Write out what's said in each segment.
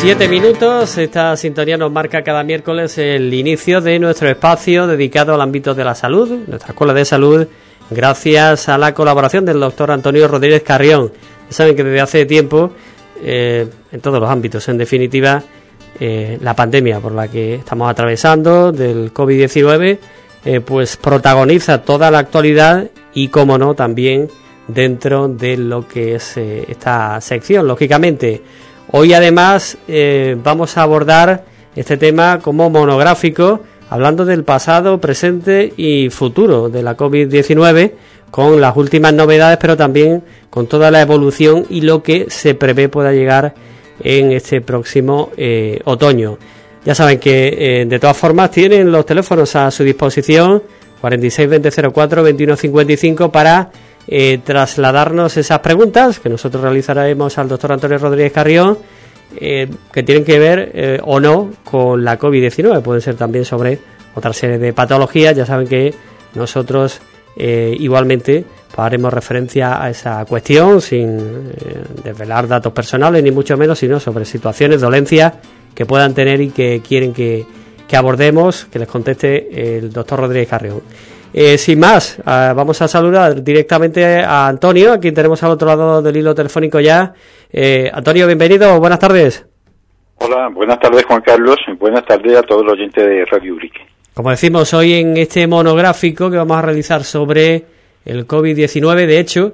7 minutos, esta sintonía nos marca cada miércoles el inicio de nuestro espacio dedicado al ámbito de la salud, nuestra Escuela de Salud, gracias a la colaboración del doctor Antonio Rodríguez Carrión. Ya saben que desde hace tiempo, en todos los ámbitos, en definitiva, la pandemia por la que estamos atravesando del COVID-19, pues protagoniza toda la actualidad y, como no, también dentro de lo que es esta sección, lógicamente. Hoy además vamos a abordar este tema como monográfico, hablando del pasado, presente y futuro de la COVID-19, con las últimas novedades, pero también con toda la evolución y lo que se prevé pueda llegar en este próximo otoño. Ya saben que de todas formas tienen los teléfonos a su disposición, 46 20 04 21 55, para trasladarnos esas preguntas que nosotros realizaremos al doctor Antonio Rodríguez Carrión, que tienen que ver o no con la COVID-19, pueden ser también sobre otra serie de patologías. Ya saben que nosotros igualmente haremos referencia a esa cuestión sin desvelar datos personales ni mucho menos, sino sobre situaciones, dolencias que puedan tener y que quieren que abordemos, que les conteste el doctor Rodríguez Carrión. Sin más, vamos a saludar directamente a Antonio, a quien tenemos al otro lado del hilo telefónico ya. Antonio, bienvenido, buenas tardes. Hola, buenas tardes, Juan Carlos, y buenas tardes a todos los oyentes de Radio Ubrique. Como decimos, hoy en este monográfico que vamos a realizar sobre el COVID-19, de hecho,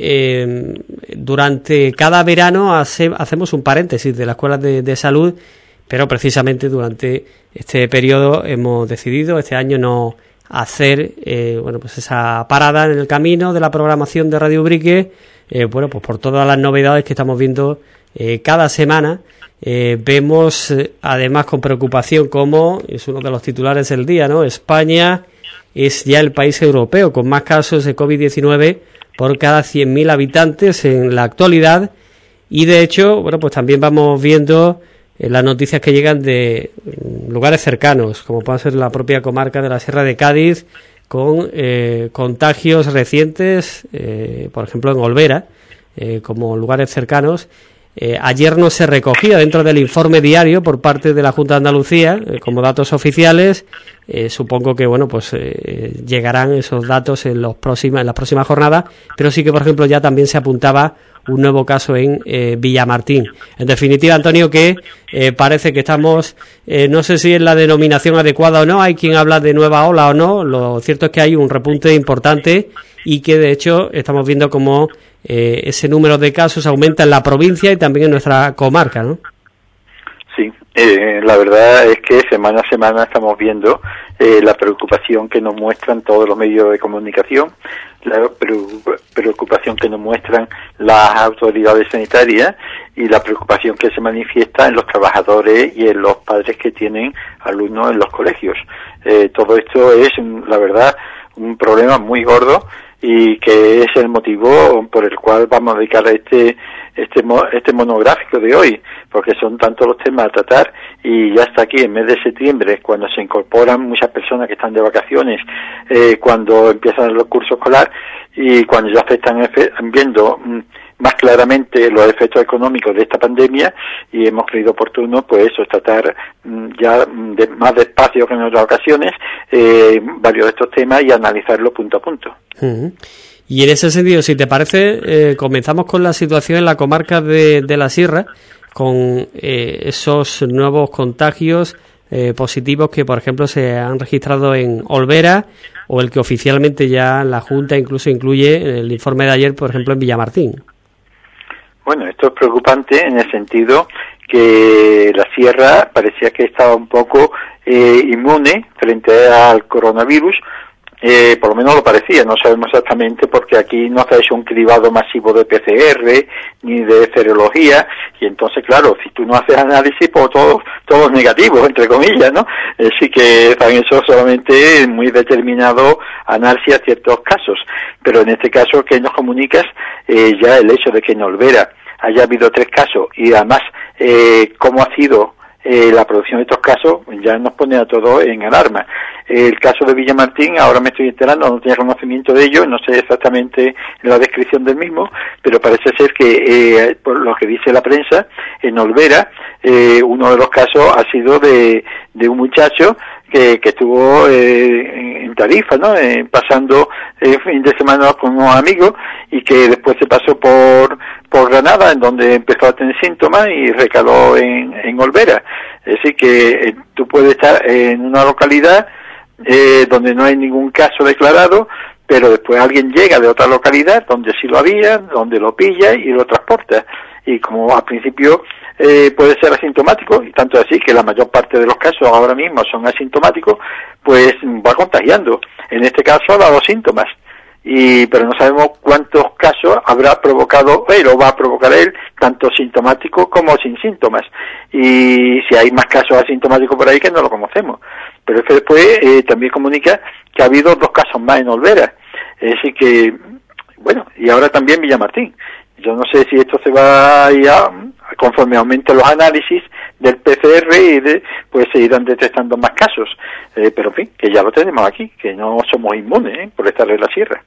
durante cada verano hacemos un paréntesis de las escuelas de salud, pero precisamente durante este periodo hemos decidido este año no hacer pues esa parada en el camino de la programación de Radio Ubrique, pues por todas las novedades que estamos viendo cada semana. Vemos además con preocupación como es uno de los titulares del día, ¿no? España es ya el país europeo con más casos de COVID-19 por cada 100.000 habitantes en la actualidad, y de hecho, pues también vamos viendo las noticias que llegan de lugares cercanos, como puede ser la propia comarca de la Sierra de Cádiz, con contagios recientes, por ejemplo en Olvera, como lugares cercanos. Ayer no se recogía dentro del informe diario por parte de la Junta de Andalucía como datos oficiales. Supongo que llegarán esos datos en las próximas jornadas, pero sí que, por ejemplo, ya también se apuntaba un nuevo caso en Villamartín. En definitiva, Antonio, que parece que estamos, no sé si es la denominación adecuada o no, hay quien habla de nueva ola o no. Lo cierto es que hay un repunte importante y que, de hecho, estamos viendo cómo ese número de casos aumenta en la provincia y también en nuestra comarca, ¿no? Sí, la verdad es que semana a semana estamos viendo la preocupación que nos muestran todos los medios de comunicación, la preocupación que nos muestran las autoridades sanitarias y la preocupación que se manifiesta en los trabajadores y en los padres que tienen alumnos en los colegios. Todo esto es, la verdad, un problema muy gordo y que es el motivo por el cual vamos a dedicar este monográfico de hoy, porque son tantos los temas a tratar, y ya está aquí en mes de septiembre, cuando se incorporan muchas personas que están de vacaciones, cuando empiezan el curso escolar y cuando ya se están viendo más claramente los efectos económicos de esta pandemia, y hemos creído oportuno tratar ya más despacio que en otras ocasiones varios de estos temas y analizarlos punto a punto. Uh-huh. Y en ese sentido, si te parece, comenzamos con la situación en la comarca de la Sierra, con esos nuevos contagios positivos que, por ejemplo, se han registrado en Olvera, o el que oficialmente ya la Junta incluso incluye en el informe de ayer, por ejemplo, en Villamartín. Bueno, esto es preocupante en el sentido que la Sierra parecía que estaba un poco inmune frente al coronavirus. Por lo menos lo parecía, no sabemos exactamente, porque aquí no se ha hecho un cribado masivo de PCR ni de serología, y entonces, claro, si tú no haces análisis, pues todo es negativo, entre comillas, ¿no? Sí que en eso solamente muy determinado análisis a ciertos casos, pero en este caso que nos comunicas, ya el hecho de que en Olvera haya habido 3 casos y además cómo ha sido la producción de estos casos, ya nos pone a todos en alarma. El caso de Villamartín, ahora me estoy enterando, no tenía conocimiento de ello, no sé exactamente la descripción del mismo, pero parece ser que, por lo que dice la prensa, en Olvera, uno de los casos ha sido de un muchacho que estuvo en Tarifa, ¿no? Pasando fin de semana con unos amigos y que después se pasó por Granada, en donde empezó a tener síntomas y recaló en Olvera. Es decir, que tú puedes estar en una localidad donde no hay ningún caso declarado, pero después alguien llega de otra localidad donde sí lo había, donde lo pilla y lo transporta. Y como al principio puede ser asintomático, y tanto así que la mayor parte de los casos ahora mismo son asintomáticos, pues va contagiando. En este caso ha dado síntomas, pero no sabemos cuántos casos habrá provocado él o va a provocar él, tanto sintomáticos como sin síntomas. Y si hay más casos asintomáticos por ahí que no lo conocemos. Pero es que después también comunica que ha habido 2 casos más en Olvera. Es decir que, bueno, y ahora también Villamartín. Yo no sé si esto se va a ir conforme aumenten los análisis del PCR pues se irán detectando más casos. Pero en fin, que ya lo tenemos aquí, que no somos inmunes por estar en la sierra.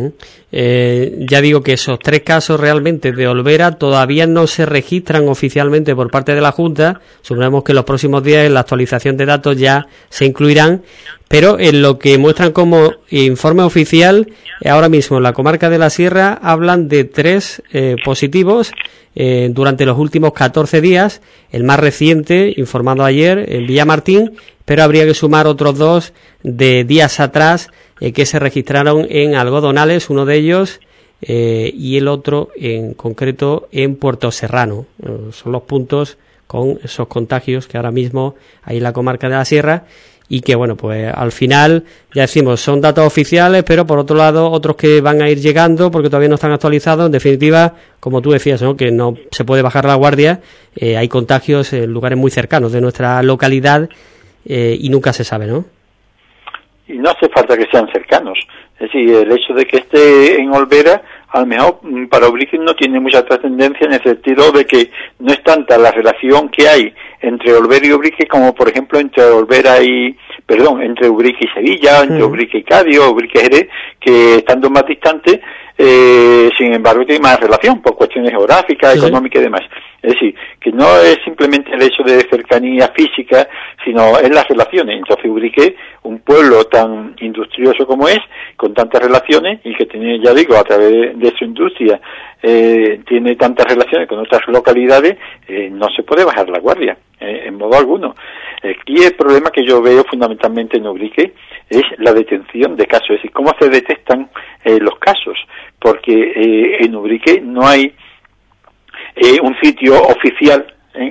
Ya digo que esos 3 casos realmente de Olvera todavía no se registran oficialmente por parte de la Junta. Suponemos que en los próximos días en la actualización de datos ya se incluirán, pero en lo que muestran como informe oficial, ahora mismo en la comarca de la Sierra hablan de 3 positivos durante los últimos 14 días, el más reciente, informado ayer, en Villamartín, pero habría que sumar otros 2 de días atrás que se registraron en Algodonales, uno de ellos, y el otro en concreto en Puerto Serrano. Son los puntos con esos contagios que ahora mismo hay en la comarca de la Sierra. Y que, bueno, pues al final, ya decimos, son datos oficiales, pero por otro lado, otros que van a ir llegando porque todavía no están actualizados. En definitiva, como tú decías, ¿no?, que no se puede bajar la guardia. Hay contagios en lugares muy cercanos de nuestra localidad y nunca se sabe, ¿no? Y no hace falta que sean cercanos. Es decir, el hecho de que esté en Olvera, a lo mejor para Ubrique no tiene mucha trascendencia en el sentido de que no es tanta la relación que hay entre Olvera y Ubrique como, por ejemplo, entre Ubrique y Sevilla, entre Ubrique y Cádiz, Ubrique y Jerez, que estando más distantes, sin embargo, tiene más relación por cuestiones geográficas, económicas y demás. Es decir, que no es simplemente el hecho de cercanía física, sino es las relaciones. Entonces, Ubrique, un pueblo tan industrioso como es, con tantas relaciones, y que tiene, ya digo, a través de su industria, tiene tantas relaciones con otras localidades, no se puede bajar la guardia, en modo alguno. Aquí el problema que yo veo fundamentalmente en Ubrique es la detención de casos, es decir, cómo se detectan los casos, porque en Ubrique no hay un sitio oficial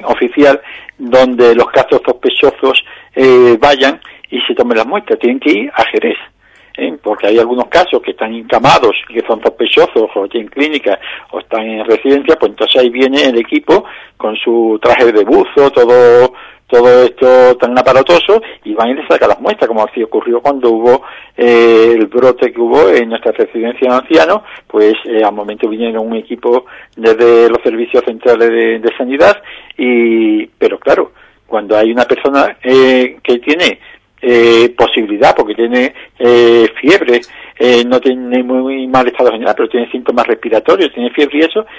donde los casos sospechosos vayan y se tomen las muestras. Tienen que ir a Jerez, porque hay algunos casos que están encamados y que son sospechosos o en clínica o están en residencia, pues entonces ahí viene el equipo con su traje de buzo, todo esto tan aparatoso, y van y le sacan las muestras, como así ocurrió cuando hubo el brote que hubo en nuestra residencia de ancianos. Pues al momento vinieron un equipo desde los servicios centrales de sanidad, pero claro, cuando hay una persona que tiene posibilidad, porque tiene fiebre, no tiene muy mal estado general, pero tiene síntomas respiratorios, tiene fiebre y eso,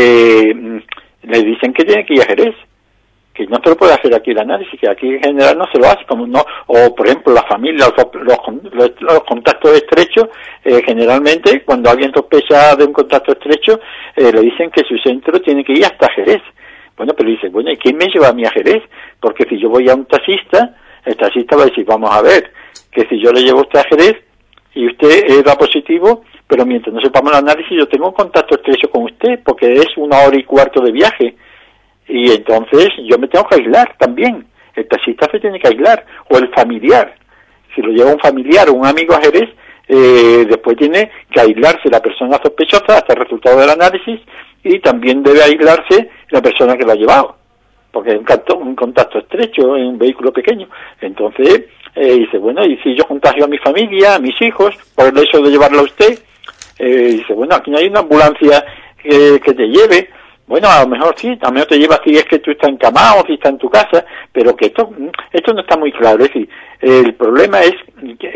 le dicen que tiene que ir a Jerez, que no se lo puede hacer aquí el análisis, que aquí en general no se lo hace, como no, o por ejemplo la familia, los contactos estrechos, generalmente cuando alguien sospecha de un contacto estrecho, le dicen que su centro tiene que ir hasta Jerez. Bueno, pero dice, bueno, ¿y quién me lleva a mí a Jerez? Porque si yo voy a un taxista, el taxista va a decir, vamos a ver, que si yo le llevo a usted a Jerez y usted da positivo, pero mientras no sepamos el análisis yo tengo un contacto estrecho con usted, porque es 1 hora y cuarto de viaje. Y entonces yo me tengo que aislar también. El taxista se tiene que aislar, o el familiar. Si lo lleva un familiar o un amigo a Jerez, después tiene que aislarse la persona sospechosa hasta el resultado del análisis, y también debe aislarse la persona que lo ha llevado, porque es un contacto estrecho en un vehículo pequeño. Entonces dice, bueno, y si yo contagio a mi familia, a mis hijos, por el hecho de llevarlo a usted, dice, bueno, aquí no hay una ambulancia que te lleve. Bueno, a lo mejor sí, a lo mejor te lleva si es que tú estás encamado, si estás en tu casa, pero que esto no está muy claro. Es decir, el problema es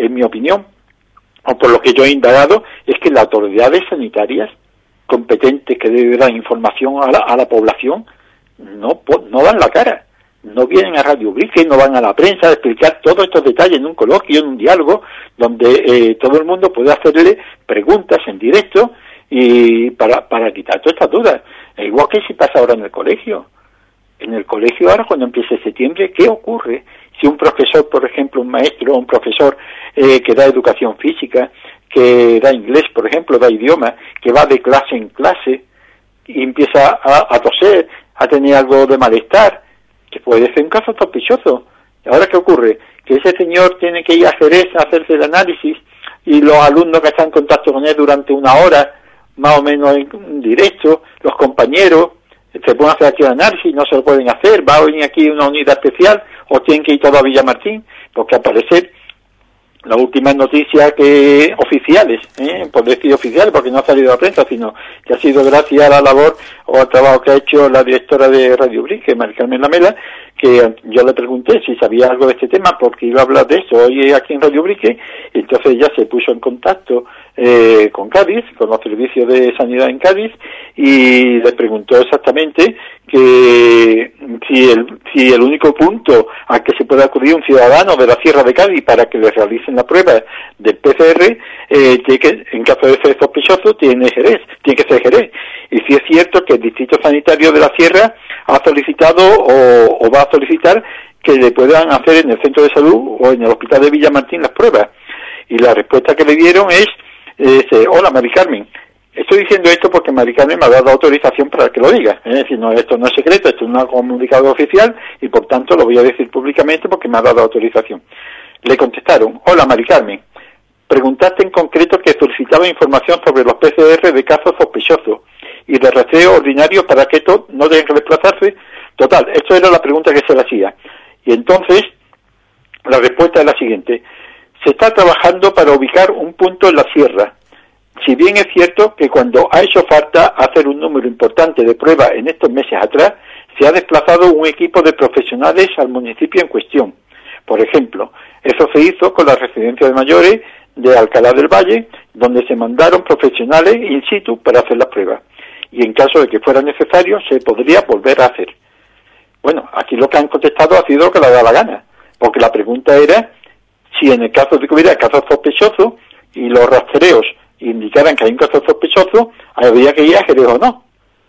en mi opinión, o por lo que yo he indagado, es que las autoridades sanitarias competentes que deben dar información a la población no dan la cara, no vienen a Radio Brique, no van a la prensa a explicar todos estos detalles en un coloquio, en un diálogo, donde todo el mundo puede hacerle preguntas en directo y para quitar todas estas dudas. Igual que si pasa ahora en el colegio. En el colegio ahora, cuando empiece septiembre, ¿qué ocurre? Si un profesor, por ejemplo, un maestro o un profesor que da educación física, que da inglés, por ejemplo, da idioma, que va de clase en clase y empieza a toser, a tener algo de malestar, que puede ser un caso sospechoso. ¿Ahora qué ocurre? Que ese señor tiene que ir a Jerez a hacerse el análisis y los alumnos que están en contacto con él durante una hora, más o menos en directo, los compañeros, se pueden hacer aquí el análisis, no se lo pueden hacer, va a venir aquí una unidad especial o tienen que ir todos a Villamartín, porque al parecer las últimas noticias oficiales, por decir oficiales, porque no ha salido a la prensa, sino que ha sido gracias a la labor o al trabajo que ha hecho la directora de Radio Brique, Mari Carmen Lamela, que yo le pregunté si sabía algo de este tema, porque iba a hablar de eso hoy aquí en Radio Brique, y entonces ella se puso en contacto con Cádiz, con los servicios de sanidad en Cádiz, y le preguntó exactamente que si el único punto al que se puede acudir un ciudadano de la Sierra de Cádiz para que le realicen la prueba del PCR, tiene que, en caso de ser sospechoso, tiene que ser Jerez. Y si es cierto que el Distrito Sanitario de la Sierra ha solicitado o va a solicitar que le puedan hacer en el centro de salud o en el hospital de Villamartín las pruebas. Y la respuesta que le dieron es, hola Mari Carmen, estoy diciendo esto porque Mari Carmen me ha dado autorización para que lo diga. Es decir, no, esto no es secreto, esto es un comunicado oficial y por tanto lo voy a decir públicamente porque me ha dado autorización. Le contestaron, hola Mari Carmen, preguntaste en concreto que solicitaba información sobre los PCR de casos sospechosos y de rastreo ordinario para que estos no tengan que desplazarse. Total, esto era la pregunta que se le hacía. Y entonces, la respuesta es la siguiente. Se está trabajando para ubicar un punto en la sierra. Si bien es cierto que cuando ha hecho falta hacer un número importante de pruebas en estos meses atrás, se ha desplazado un equipo de profesionales al municipio en cuestión. Por ejemplo, eso se hizo con la residencia de mayores de Alcalá del Valle, donde se mandaron profesionales in situ para hacer las pruebas. Y en caso de que fuera necesario, se podría volver a hacer. Bueno, aquí lo que han contestado ha sido lo que le da la gana, porque la pregunta era si en el caso de que hubiera casos sospechosos y los rastreos indicaran que hay un caso sospechoso, habría que ir a Jerez o no,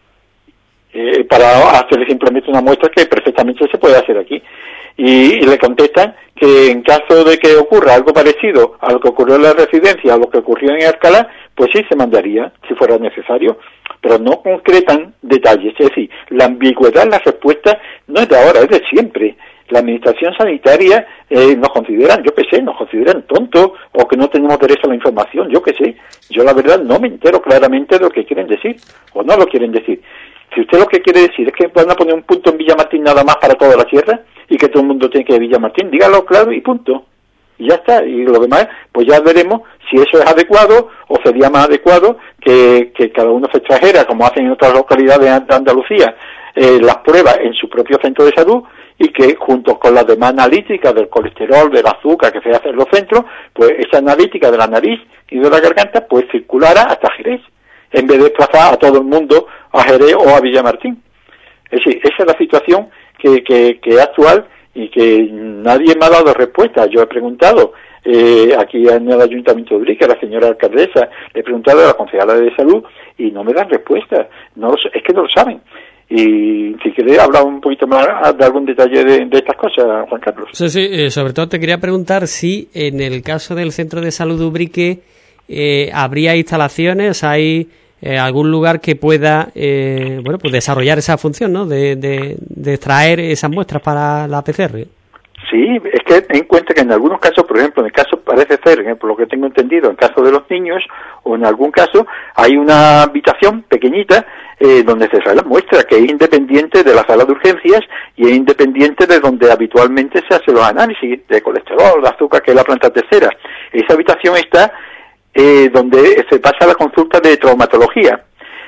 para hacer simplemente una muestra que perfectamente se puede hacer aquí. Y le contestan que en caso de que ocurra algo parecido a lo que ocurrió en la residencia, a lo que ocurrió en Alcalá, pues sí se mandaría, si fuera necesario, pero no concretan detalles. Es decir, la ambigüedad en la respuesta no es de ahora, es de siempre. La administración sanitaria nos consideran tontos o que no tenemos derecho a la información, yo qué sé. Yo la verdad no me entero claramente de lo que quieren decir o no lo quieren decir. Si usted lo que quiere decir es que van a poner un punto en Villamartín nada más para toda la sierra y que todo el mundo tiene que ir a Villamartín, dígalo claro y punto. Y ya está. Y lo demás, pues ya veremos si eso es adecuado o sería más adecuado que cada uno se trajera, como hacen en otras localidades de Andalucía, las pruebas en su propio centro de salud y que junto con las demás analíticas del colesterol, del azúcar que se hace en los centros, pues esa analítica de la nariz y de la garganta pues circulara hasta Jerez, en vez de desplazar a todo el mundo a Jerez o a Villamartín. Es decir, esa es la situación que es actual y que nadie me ha dado respuesta. Yo he preguntado aquí en el Ayuntamiento de Brique, a la señora alcaldesa, le he preguntado a la concejala de salud y no me dan respuesta. Es que no lo saben. Y si queréis hablar un poquito más de algún detalle de estas cosas, Juan Carlos. Sí, sobre todo te quería preguntar si en el caso del Centro de Salud de Ubrique habría instalaciones, hay algún lugar que pueda pues desarrollar esa función, ¿no? de extraer esas muestras para la PCR. Sí, es que ten en cuenta que en algunos casos, por ejemplo, en el caso parece ser, por lo que tengo entendido, en el caso de los niños, o en algún caso, hay una habitación pequeñita donde se hace la muestra, que es independiente de la sala de urgencias y es independiente de donde habitualmente se hacen los análisis de colesterol, de azúcar, que es la planta tercera. Esa habitación está donde se pasa la consulta de traumatología.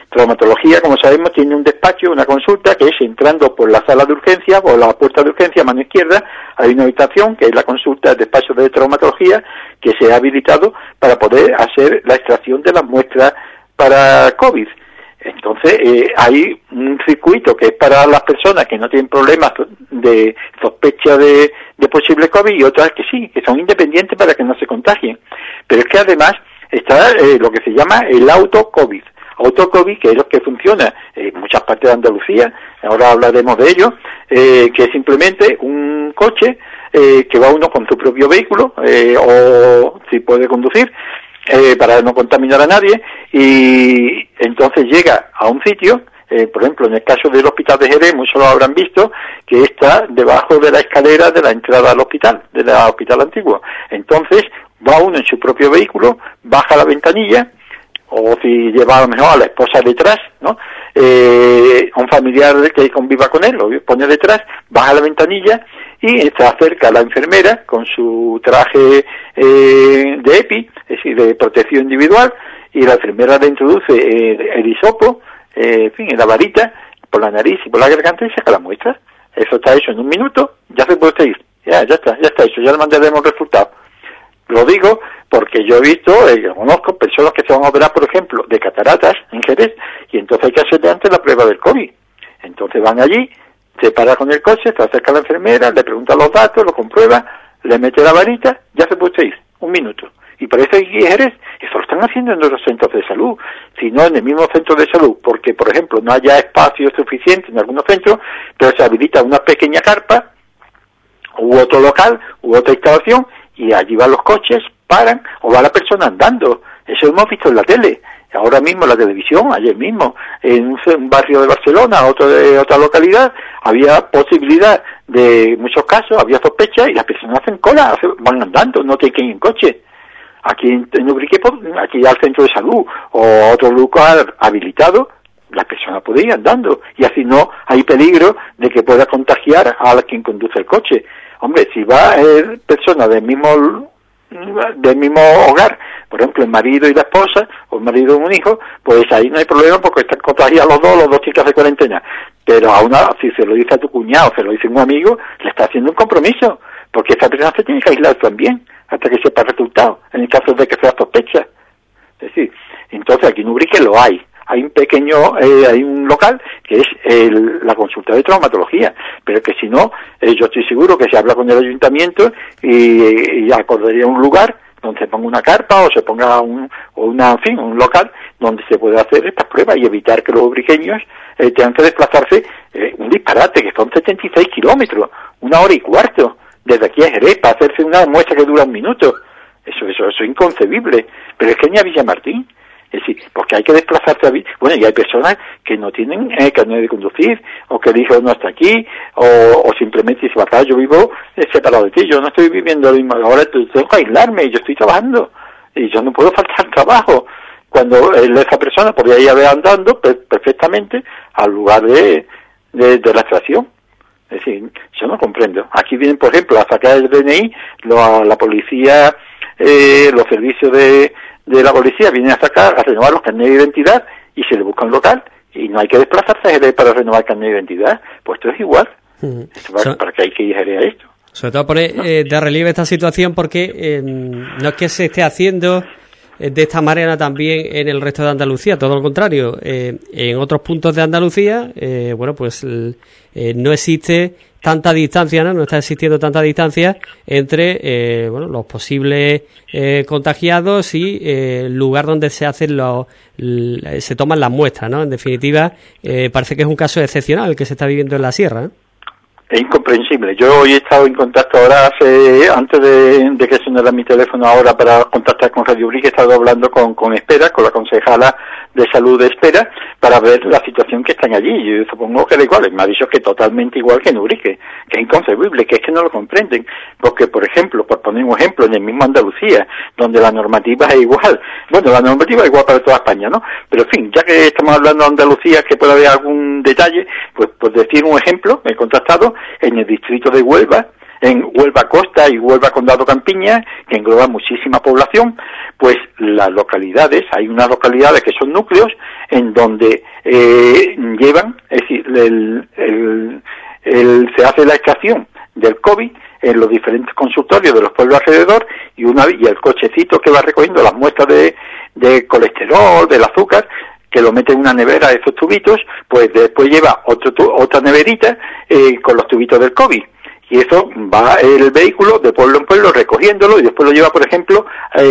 Traumatología, como sabemos, tiene un despacho, una consulta, que es entrando por la sala de urgencia, por la puerta de urgencia a mano izquierda, hay una habitación que es la consulta, el despacho de traumatología, que se ha habilitado para poder hacer la extracción de las muestras para COVID. Entonces, hay un circuito que es para las personas que no tienen problemas de sospecha de posible COVID y otras que sí, que son independientes para que no se contagien. Pero es que además está lo que se llama el auto-COVID. Auto-COVID, que es lo que funciona en muchas partes de Andalucía, ahora hablaremos de ello, que es simplemente un coche que va uno con su propio vehículo, o si puede conducir, para no contaminar a nadie, y entonces llega a un sitio, por ejemplo, en el caso del hospital de Jerez, muchos lo habrán visto, que está debajo de la escalera de la entrada al hospital, del hospital antiguo. Entonces, va uno en su propio vehículo, baja la ventanilla, o si lleva a lo mejor a la esposa detrás, ¿no? Un familiar que conviva con él, lo pone detrás, baja la ventanilla y se acerca a la enfermera con su traje de EPI, es decir, de protección individual, y la enfermera le introduce el hisopo, en fin, en la varita, por la nariz y por la garganta y saca la muestra. Eso está hecho en 1 minuto, ya se puede ir. Ya está hecho, ya le mandaremos resultados. Lo digo porque yo he visto, conozco personas que se van a operar, por ejemplo, de cataratas en Jerez, y entonces hay que hacerle antes la prueba del COVID. Entonces van allí, se para con el coche, se acerca a la enfermera, le pregunta los datos, lo comprueba, le mete la varita, ya se puede ir, 1 minuto. Y por eso aquí en Jerez, eso lo están haciendo en los centros de salud, si no en el mismo centro de salud, porque, por ejemplo, no haya espacio suficiente en algunos centros, pero se habilita una pequeña carpa, u otro local, u otra instalación, y allí van los coches, paran, o va la persona andando. Eso lo hemos visto en la tele, ahora mismo en la televisión, ayer mismo, en un barrio de Barcelona, otro de otra localidad, había posibilidad de muchos casos, había sospecha, y las personas hacen cola, van andando, no tienen que ir en coche. Aquí en Ubrique, aquí al centro de salud, o otro lugar habilitado, las personas pueden ir andando, y así no hay peligro de que pueda contagiar a quien conduce el coche. Hombre, si va personas del mismo hogar, por ejemplo, el marido y la esposa, o el marido y un hijo, pues ahí no hay problema porque están contagiados los dos chicas de cuarentena. Pero si se lo dice a tu cuñado, se lo dice a un amigo, le está haciendo un compromiso, porque esa persona se tiene que aislar también, hasta que sepa el resultado, en el caso de que sea sospecha. Es decir, entonces aquí en Ubrique lo hay. Hay un pequeño, hay un local que es la consulta de traumatología, pero que si no, yo estoy seguro que se habla con el ayuntamiento y acordaría un lugar donde se ponga una carpa o se ponga un local donde se pueda hacer estas pruebas y evitar que los ubriqueños tengan que desplazarse un disparate, que son 76 kilómetros, 1 hora y cuarto, desde aquí a Jerez, para hacerse una muestra que dura 1 minuto. Eso es inconcebible, pero es que ni a Villamartín. Es decir, porque hay que desplazarse a... Bueno, y hay personas que no tienen carnet de conducir, o que dicen no está aquí, o simplemente dice, acá yo vivo separado de ti, yo no estoy viviendo lo mismo, ahora tengo que aislarme, yo estoy trabajando, y yo no puedo faltar trabajo. Cuando esa persona podría ir andando perfectamente al lugar de la extracción. Es decir, yo no comprendo. Aquí vienen, por ejemplo, a sacar el DNI, la policía, los servicios de la policía vienen a renovar los carnets de identidad y se le busca un local y no hay que desplazarse para renovar el carnet de identidad. Pues esto es igual. ¿Para qué hay que ir a esto? Sobre todo poner de relieve esta situación porque no es que se esté haciendo de esta manera también en el resto de Andalucía, todo lo contrario. En otros puntos de Andalucía, no existe tanta distancia, ¿no? No está existiendo tanta distancia entre los posibles contagiados y el lugar donde se hacen se toman las muestras, ¿no? En definitiva, parece que es un caso excepcional el que se está viviendo en la sierra, ¿no? Es incomprensible. Yo hoy he estado en contacto ahora, antes de que sonara mi teléfono ahora para contactar con Radio Ubrique, he estado hablando con Espera, con la concejala de salud de Espera, para ver la situación que están allí. Yo supongo que da igual. Me ha dicho que totalmente igual que en Ubrique, que es inconcebible, que es que no lo comprenden. Porque, por ejemplo, por poner un ejemplo, en el mismo Andalucía, donde la normativa es igual. Bueno, la normativa es igual para toda España, ¿no? Pero, en fin, ya que estamos hablando de Andalucía, que puede haber algún detalle, pues por decir un ejemplo, he contactado en el distrito de Huelva, en Huelva Costa y Huelva Condado Campiña, que engloba muchísima población, pues las localidades, hay unas localidades que son núcleos en donde llevan, es decir, se hace la extracción del COVID en los diferentes consultorios de los pueblos alrededor y el cochecito que va recogiendo las muestras de colesterol, del azúcar, que lo mete en una nevera de esos tubitos, pues después lleva otra neverita con los tubitos del COVID. Y eso va el vehículo de pueblo en pueblo recogiéndolo y después lo lleva, por ejemplo,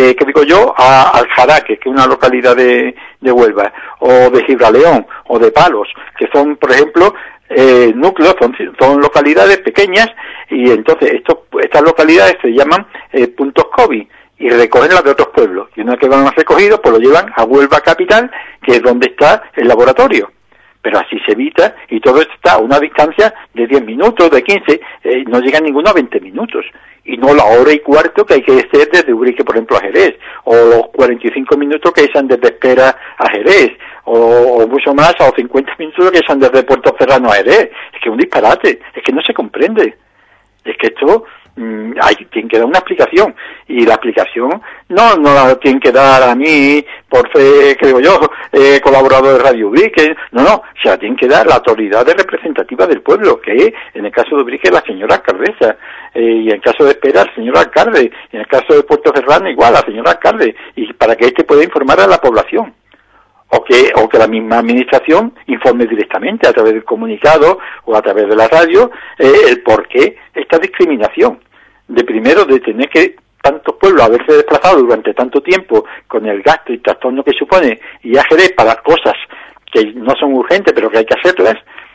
a Aljaraque, que es una localidad de Huelva, o de Gibraleón, o de Palos, que son, por ejemplo, núcleos, son localidades pequeñas, y entonces estas localidades se llaman puntos COVID, y recogen las de otros pueblos. Y una vez que van recogidos, pues lo llevan a Huelva Capital, que es donde está el laboratorio. Pero así se evita, y todo esto está a una distancia de 10 minutos, de 15, no llega ninguno a 20 minutos. Y no la hora y cuarto que hay que hacer desde Ubrique, por ejemplo, a Jerez, o los 45 minutos que sean desde Espera a Jerez, o mucho más, o 50 minutos que sean desde Puerto Serrano a Jerez. Es que es un disparate, es que no se comprende. Es que esto tiene que dar una explicación, y la explicación no la tienen que dar a mí por fe, creo yo, colaborador de Radio Ubrique, no, se la tienen que dar la autoridad representativa del pueblo, que es, en el caso de Ubrique, la señora alcaldesa, y en el caso de Espera, el señor alcalde, y en el caso de Puerto Serrano, igual, la señora alcalde, y para que pueda informar a la población. O que la misma administración informe directamente a través del comunicado o a través de la radio el por qué esta discriminación. De tener que tantos pueblos haberse desplazado durante tanto tiempo con el gasto y trastorno que supone y a Jerez para cosas que no son urgentes pero que hay que hacerlas,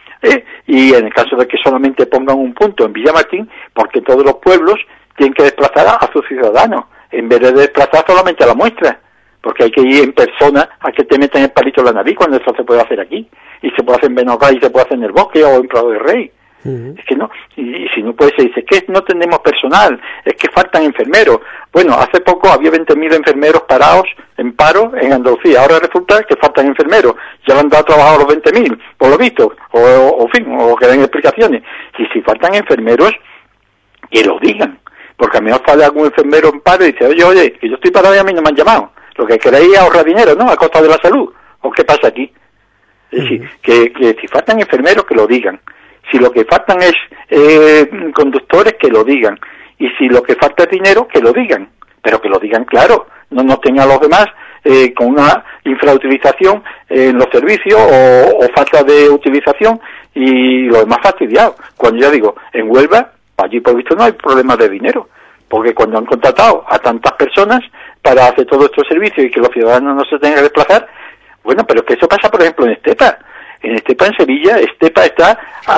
y en el caso de que solamente pongan un punto en Villamartín, porque todos los pueblos tienen que desplazar a sus ciudadanos en vez de desplazar solamente a la muestra. Porque hay que ir en persona a que te metan el palito en la nariz cuando eso se puede hacer aquí. Y se puede hacer en Benogá y se puede hacer en el Bosque o en Prado del Rey. Uh-huh. Es que no, y si no puede ser, dice, es que no tenemos personal, es que faltan enfermeros. Bueno, hace poco había 20.000 enfermeros parados en paro en Andalucía. Ahora resulta que faltan enfermeros. Ya le han dado trabajo a los 20.000, por lo visto. O que den explicaciones. Y si faltan enfermeros, que lo digan. Porque a lo mejor sale algún enfermero en paro y dice, oye, que yo estoy parado y a mí no me han llamado. Lo que queréis es ahorrar dinero, ¿no? A costa de la salud. ¿O qué pasa aquí? Es decir, que si faltan enfermeros, que lo digan. Si lo que faltan es conductores, que lo digan. Y si lo que falta es dinero, que lo digan. Pero que lo digan claro. No nos tengan a los demás con una infrautilización en los servicios o falta de utilización y lo demás fastidiado. Cuando ya digo, en Huelva, allí por visto no hay problemas de dinero. Porque cuando han contratado a tantas personas para hacer todos estos servicios y que los ciudadanos no se tengan que desplazar, bueno, pero es que eso pasa, por ejemplo, en Estepa. En Estepa, en Sevilla, Estepa está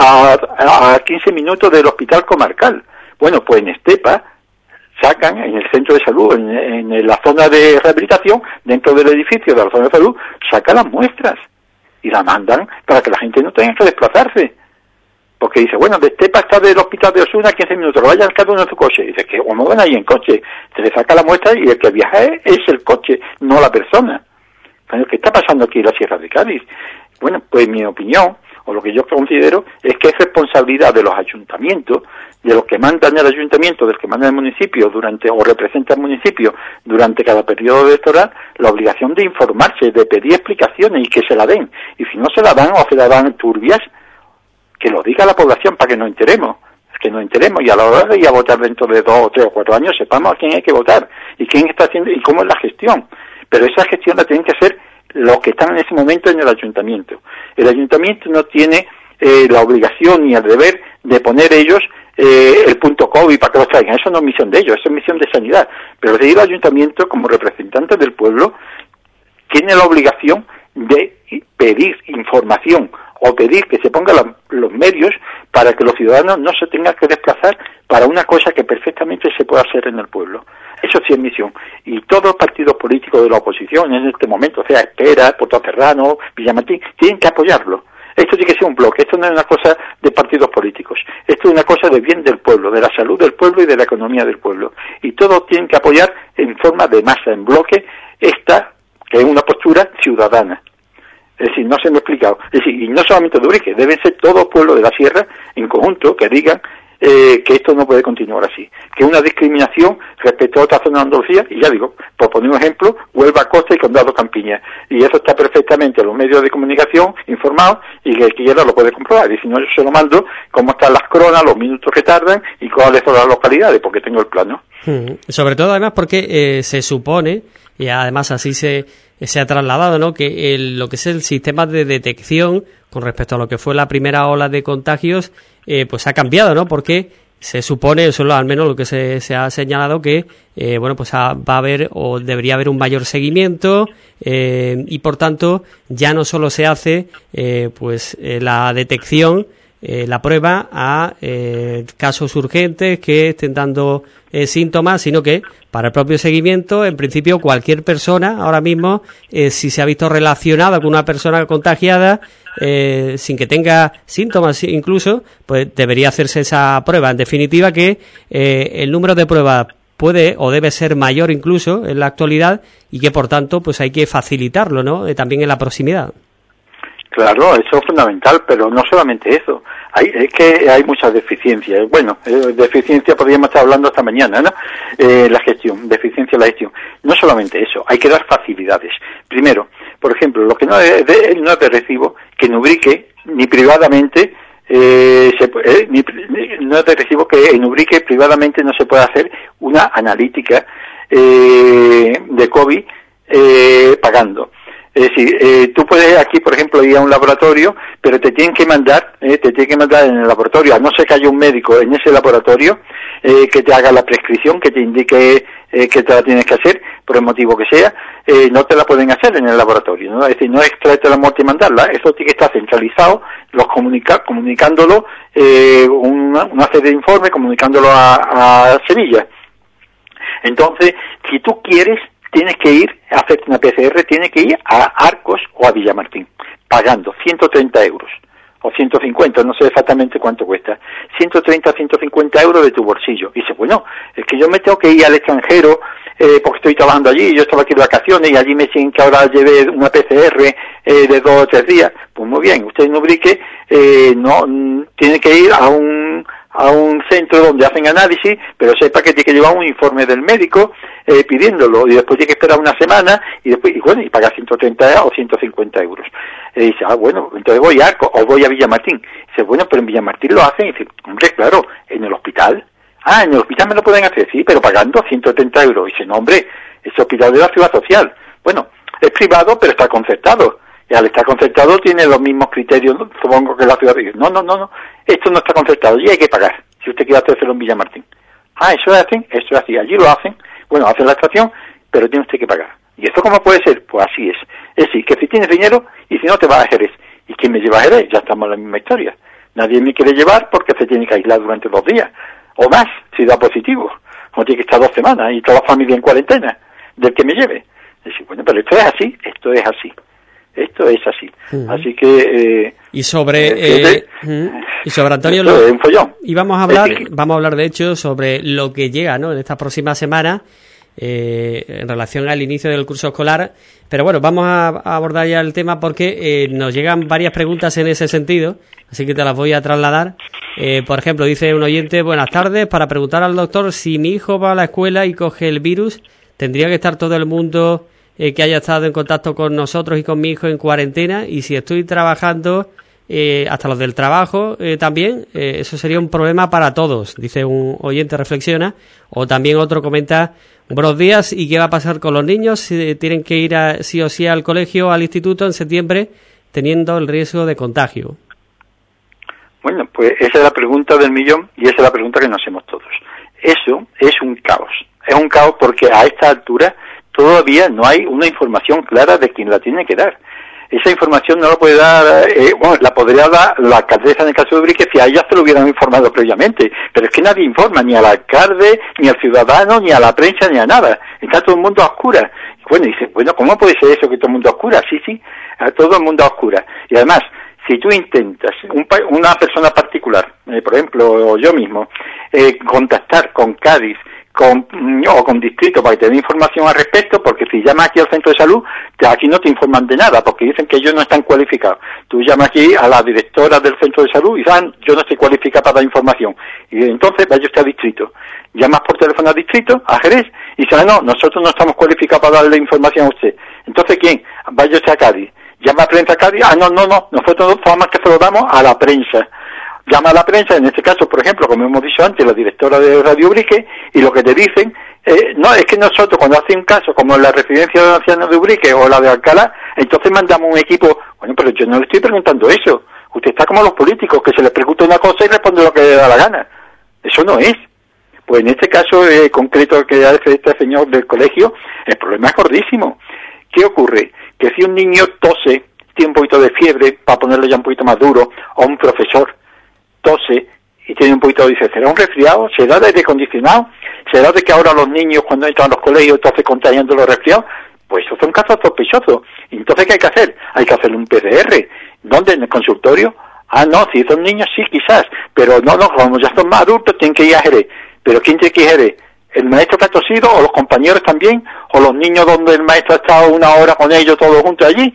a 15 minutos del hospital comarcal. Bueno, pues en Estepa sacan, en el centro de salud, en la zona de rehabilitación, dentro del edificio de la zona de salud, sacan las muestras y las mandan para que la gente no tenga que desplazarse. Porque dice, bueno, de Estepa está del hospital de Osuna 15 minutos, lo vayan cada uno en su coche. Dice que como van ahí en coche, se le saca la muestra y el que viaja es el coche, no la persona. Entonces, ¿qué está pasando aquí en la Sierra de Cádiz? Bueno, pues mi opinión, o lo que yo considero, es que es responsabilidad de los ayuntamientos, de los que mandan el ayuntamiento, del que manda el municipio o representa el municipio durante cada periodo electoral, la obligación de informarse, de pedir explicaciones y que se la den. Y si no se la dan o se la dan turbias, que lo diga la población para que nos enteremos, y a la hora de ir a votar dentro de 2 o 3 o 4 años sepamos a quién hay que votar y quién está haciendo y cómo es la gestión. Pero esa gestión la tienen que hacer los que están en ese momento en el ayuntamiento. El ayuntamiento no tiene la obligación ni el deber de poner ellos el punto COVID para que los traigan. Eso no es misión de ellos, eso es misión de sanidad. Pero el ayuntamiento, como representante del pueblo, tiene la obligación de pedir información o pedir que se pongan los medios para que los ciudadanos no se tengan que desplazar para una cosa que perfectamente se puede hacer en el pueblo. Eso sí es misión. Y todos los partidos políticos de la oposición en este momento, o sea, Espera, Puerto Serrano, Villamartín, tienen que apoyarlo. Esto tiene que ser un bloque, esto no es una cosa de partidos políticos, esto es una cosa de bien del pueblo, de la salud del pueblo y de la economía del pueblo. Y todos tienen que apoyar en forma de masa, en bloque, esta, que es una postura ciudadana. Es decir, no se me ha explicado. Es decir, y no solamente de Ubrique, deben ser todos los pueblos de la sierra en conjunto que digan que esto no puede continuar así, que es una discriminación respecto a otras zonas de Andalucía, y ya digo, por poner un ejemplo, Huelva Costa y Condado Campiña, y eso está perfectamente en los medios de comunicación informados, y que el que quiera lo puede comprobar, y si no yo se lo mando, cómo están las cronas, los minutos que tardan, y cuáles son las localidades, porque tengo el plano. Sobre todo además porque se supone, y además así se ha trasladado, ¿no?, que lo que es el sistema de detección con respecto a lo que fue la primera ola de contagios, pues ha cambiado, ¿no? Porque se supone, eso es al menos lo que se ha señalado, que pues va a haber o debería haber un mayor seguimiento, y por tanto ya no solo se hace la detección, la prueba a casos urgentes que estén dando síntomas, sino que para el propio seguimiento, en principio, cualquier persona ahora mismo, si se ha visto relacionada con una persona contagiada, sin que tenga síntomas incluso, pues debería hacerse esa prueba. En definitiva, que el número de pruebas puede o debe ser mayor incluso en la actualidad, y que por tanto pues hay que facilitarlo, ¿no?, también en la proximidad. Claro, eso es fundamental, pero no solamente eso. Es que hay muchas deficiencias. Bueno, deficiencia podríamos estar hablando esta mañana, ¿no? La gestión, deficiencia en la gestión. No solamente eso, hay que dar facilidades. Primero, por ejemplo, lo que no es de recibo, que en Ubrique, ni privadamente, no es de recibo que en Ubrique privadamente no se puede hacer una analítica de COVID pagando. Es decir, tú puedes aquí, por ejemplo, ir a un laboratorio, pero te tienen que mandar en el laboratorio, a no ser que haya un médico en ese laboratorio que te haga la prescripción, que te indique que te la tienes que hacer, por el motivo que sea, no te la pueden hacer en el laboratorio, ¿no? Es decir, no es extraerte la muerte y mandarla, eso tiene que estar centralizado, comunicándolo, una serie de informes, comunicándolo a Sevilla. Entonces, si tú quieres, tienes que ir a hacerte una PCR, tienes que ir a Arcos o a Villamartín, pagando 130 euros, o 150, no sé exactamente cuánto cuesta, 130, 150 euros de tu bolsillo. Y dice, bueno, es que yo me tengo que ir al extranjero, porque estoy trabajando allí, yo estaba aquí de vacaciones, y allí me dicen que ahora lleve una PCR de 2 o 3 días. Pues muy bien, usted en Ubrique no tiene que ir a un centro donde hacen análisis, pero sepa que tiene que llevar un informe del médico pidiéndolo, y después tiene que esperar una semana, y después y pagar 130 o 150 euros. Y dice, bueno, entonces voy a Arco o voy a Villamartín. Dice, bueno, pero en Villamartín lo hacen. Y dice, hombre, claro, en el hospital. En el hospital me lo pueden hacer, sí, pero pagando 130 euros. Y dice, no, hombre, ese hospital de la Ciudad Social. Bueno, es privado, pero está concertado. Y al estar concertado tiene los mismos criterios, supongo, que la ciudad. No, esto no está concertado, y hay que pagar, si usted quiere hacerlo en Villamartín. Eso es así, allí lo hacen, bueno, hacen la estación, pero tiene usted que pagar. ¿Y esto cómo puede ser? Pues así es. Es decir, que si tienes dinero, y si no te vas a Jerez. ¿Y quién me lleva a Jerez? Ya estamos en la misma historia. Nadie me quiere llevar porque se tiene que aislar durante 2 días, o más, si da positivo. O tiene que estar 2 semanas, y toda la familia en cuarentena, del que me lleve. Es decir, bueno, pero esto es así. Esto es así. Así que y sobre Antonio, es un follón. Y vamos a hablar de hecho sobre lo que llega, ¿no?, en estas próximas semanas en relación al inicio del curso escolar. Pero bueno, vamos a abordar ya el tema porque nos llegan varias preguntas en ese sentido, así que te las voy a trasladar. Por ejemplo, dice un oyente: buenas tardes, para preguntar al doctor si mi hijo va a la escuela y coge el virus, ¿tendría que estar todo el mundo que haya estado en contacto con nosotros y con mi hijo en cuarentena? Y si estoy trabajando, hasta los del trabajo también, eso sería un problema para todos, dice un oyente, reflexiona. O también otro comenta: buenos días, ¿y qué va a pasar con los niños si tienen que ir sí o sí al colegio o al instituto en septiembre, teniendo el riesgo de contagio? Bueno, pues esa es la pregunta del millón, y esa es la pregunta que nos hacemos todos. Eso es un caos porque a esta altura todavía no hay una información clara de quién la tiene que dar. Esa información no la puede dar, la podría dar la alcaldesa en el caso de Ubrique si a ella se lo hubieran informado previamente, pero es que nadie informa, ni al alcalde, ni al ciudadano, ni a la prensa, ni a nada. Está todo el mundo a oscuras. Bueno, dice, ¿cómo puede ser eso que todo el mundo a oscuras? Sí, a todo el mundo a oscuras. Y además, si tú intentas, una persona particular, por ejemplo, yo mismo, contactar con Cádiz, con distrito para que te dé información al respecto, porque si llamas aquí al centro de salud, aquí no te informan de nada, porque dicen que ellos no están cualificados. Tú llamas aquí a la directora del centro de salud y dicen, yo no estoy cualificada para dar información. Y entonces vaya usted a distrito. Llamas por teléfono al distrito, a Jerez, y dice, no, nosotros no estamos cualificados para darle información a usted. Entonces, ¿quién? Vaya usted a Cádiz. Llama a prensa a Cádiz, no, nosotros somos que se lo damos a la prensa. Llama a la prensa, en este caso, por ejemplo, como hemos dicho antes, la directora de Radio Ubrique, y lo que te dicen, no, es que nosotros cuando hace un caso, como la residencia de ancianos de Ubrique o la de Alcalá, entonces mandamos un equipo. Bueno, pero yo no le estoy preguntando eso. Usted está como los políticos, que se les pregunta una cosa y responde lo que le da la gana. Eso no es. Pues en este caso concreto que hace este señor del colegio, el problema es gordísimo. ¿Qué ocurre? Que si un niño tose, tiene un poquito de fiebre, para ponerlo ya un poquito más duro, o un profesor tose y tiene un poquito, dice, ¿será un resfriado? ¿Será de aire acondicionado? ¿Será de que ahora los niños cuando entran a los colegios entonces contagiando los resfriados? Pues esos son casos sospechosos. Entonces, ¿qué hay que hacer? Hay que hacer un PCR. ¿Dónde? ¿En el consultorio? No, si son niños sí, quizás, pero no, como ya son más adultos tienen que ir a Jerez. ¿Pero quién tiene que ir a Jerez? ¿El maestro que ha tosido o los compañeros también? ¿O los niños donde el maestro ha estado una hora con ellos todos juntos allí?